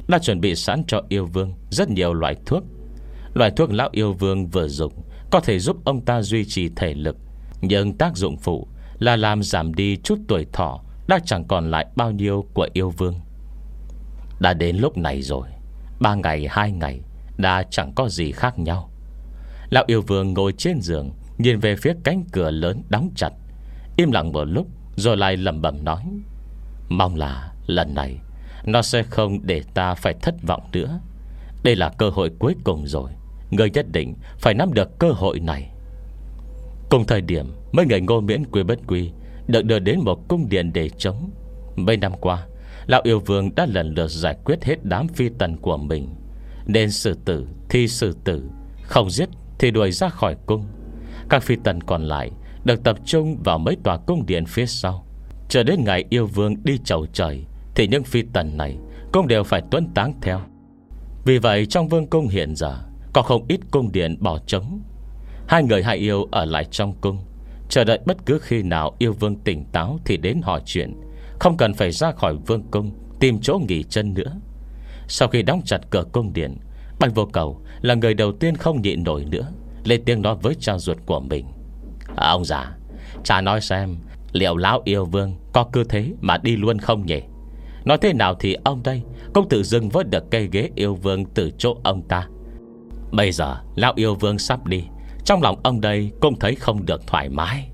đã chuẩn bị sẵn cho yêu vương rất nhiều loại thuốc. Loại thuốc lão yêu vương vừa dùng có thể giúp ông ta duy trì thể lực, nhưng tác dụng phụ là làm giảm đi chút tuổi thọ đã chẳng còn lại bao nhiêu của yêu vương. Đã đến lúc này rồi, ba ngày hai ngày đã chẳng có gì khác nhau. Lão yêu vương ngồi trên giường, nhìn về phía cánh cửa lớn đóng chặt, im lặng một lúc rồi lại lẩm bẩm nói: mong là lần này nó sẽ không để ta phải thất vọng nữa. Đây là cơ hội cuối cùng rồi, người nhất định phải nắm được cơ hội này. Cùng thời điểm, mấy người Ngô Miễn Quy Bất Quy được đưa đến một cung điện để trống. Mấy năm qua, lão yêu vương đã lần lượt giải quyết hết đám phi tần của mình, nên xử tử thì xử tử, không giết thì đuổi ra khỏi cung. Các phi tần còn lại được tập trung vào mấy tòa cung điện phía sau. Chờ đến ngày yêu vương đi chầu trời thì những phi tần này cũng đều phải tuân táng theo. Vì vậy trong vương cung hiện giờ có không ít cung điện bỏ trống. Hai người hai yêu ở lại trong cung, chờ đợi bất cứ khi nào yêu vương tỉnh táo thì đến hỏi chuyện, không cần phải ra khỏi vương cung tìm chỗ nghỉ chân nữa. Sau khi đóng chặt cửa cung điện, Bạch Vô Cầu là người đầu tiên không nhịn nổi nữa, lên tiếng nói với cha ruột của mình: à, ông già, cha nói xem, liệu lão yêu vương có cứ thế mà đi luôn không nhỉ? Nói thế nào thì ông đây cũng tự dưng với được cây ghế yêu vương từ chỗ ông ta. Bây giờ lão yêu vương sắp đi, trong lòng ông đây cũng thấy không được thoải mái.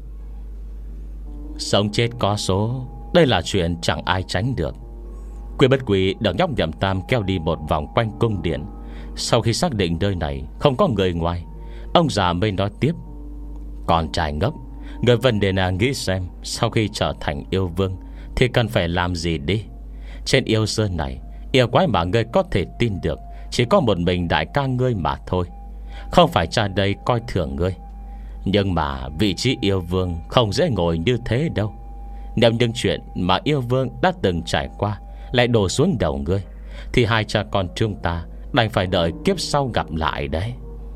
Sống chết có số, đây là chuyện chẳng ai tránh được. Quy Bất Quy được nhóc Nhậm Tam kéo đi một vòng quanh cung điện. Sau khi xác định nơi này không có người ngoài, ông già mới nói tiếp: con trai ngốc, người vấn đề là nghĩ xem, sau khi trở thành yêu vương thì cần phải làm gì đi. Trên yêu sơn này, yêu quái mà ngươi có thể tin được chỉ có một mình đại ca ngươi mà thôi. Không phải cha đây coi thường ngươi, nhưng mà vị trí yêu vương không dễ ngồi như thế đâu. Nếu những chuyện mà yêu vương đã từng trải qua lại đổ xuống đầu ngươi, thì hai cha con chúng ta đành phải đợi kiếp sau gặp lại đấy.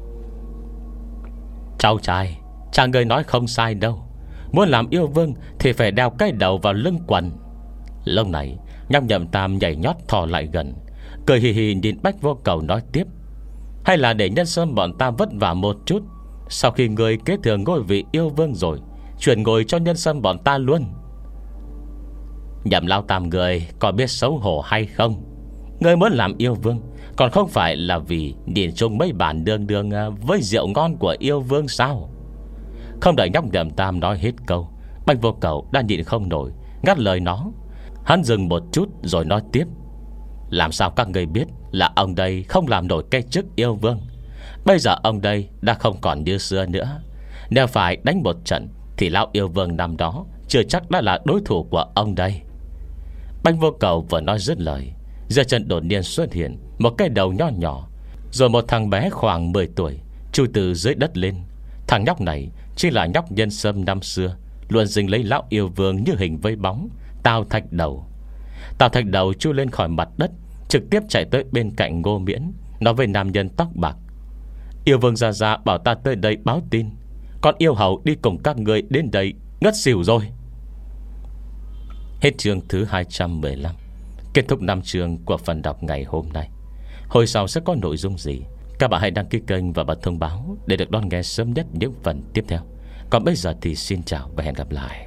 Cháu trai, cha ngươi nói không sai đâu. Muốn làm yêu vương thì phải đeo cái đầu vào lưng quần. Lúc này nhóc Nhậm Tam nhảy nhót thò lại gần, cười hì hì nhìn Bạch Vô Cầu nói tiếp: hay là để nhân sơn bọn ta vất vả một chút, sau khi người kế thừa ngôi vị yêu vương rồi, chuyển ngồi cho nhân sơn bọn ta luôn. Nhậm Lao Tam người có biết xấu hổ hay không? Người muốn làm yêu vương còn không phải là vì nhìn chung mấy bản đường đường với rượu ngon của yêu vương sao? Không đợi nhóc Nhậm Tam nói hết câu, Bạch Vô Cầu đã nhịn không nổi, ngắt lời nó. Hắn dừng một chút rồi nói tiếp: làm sao các người biết là ông đây không làm nổi cái chức yêu vương? Bây giờ ông đây đã không còn như xưa nữa. Nếu phải đánh một trận thì lão yêu vương năm đó chưa chắc đã là đối thủ của ông đây. Bạch Vô Cầu vừa nói dứt lời, dưới chân đột nhiên xuất hiện một cái đầu nho nhỏ, rồi một thằng bé khoảng mười tuổi chui từ dưới đất lên. Thằng nhóc này chính là nhóc Nhân Sâm năm xưa luôn dính lấy lão yêu vương như hình với bóng, Tào Thạch Đầu. Tào Thạch Đầu chui lên khỏi mặt đất, trực tiếp chạy tới bên cạnh Ngô Miễn, nói với nam nhân tóc bạc: yêu vương gia gia bảo ta tới đây báo tin, còn yêu hầu đi cùng các người đến đây ngất xỉu rồi. Hết chương thứ hai trăm mười lăm. Kết thúc năm chương của phần đọc ngày hôm nay. Hồi sau sẽ có nội dung gì, các bạn hãy đăng ký kênh và bật thông báo để được đón nghe sớm nhất những phần tiếp theo. Còn bây giờ thì xin chào và hẹn gặp lại.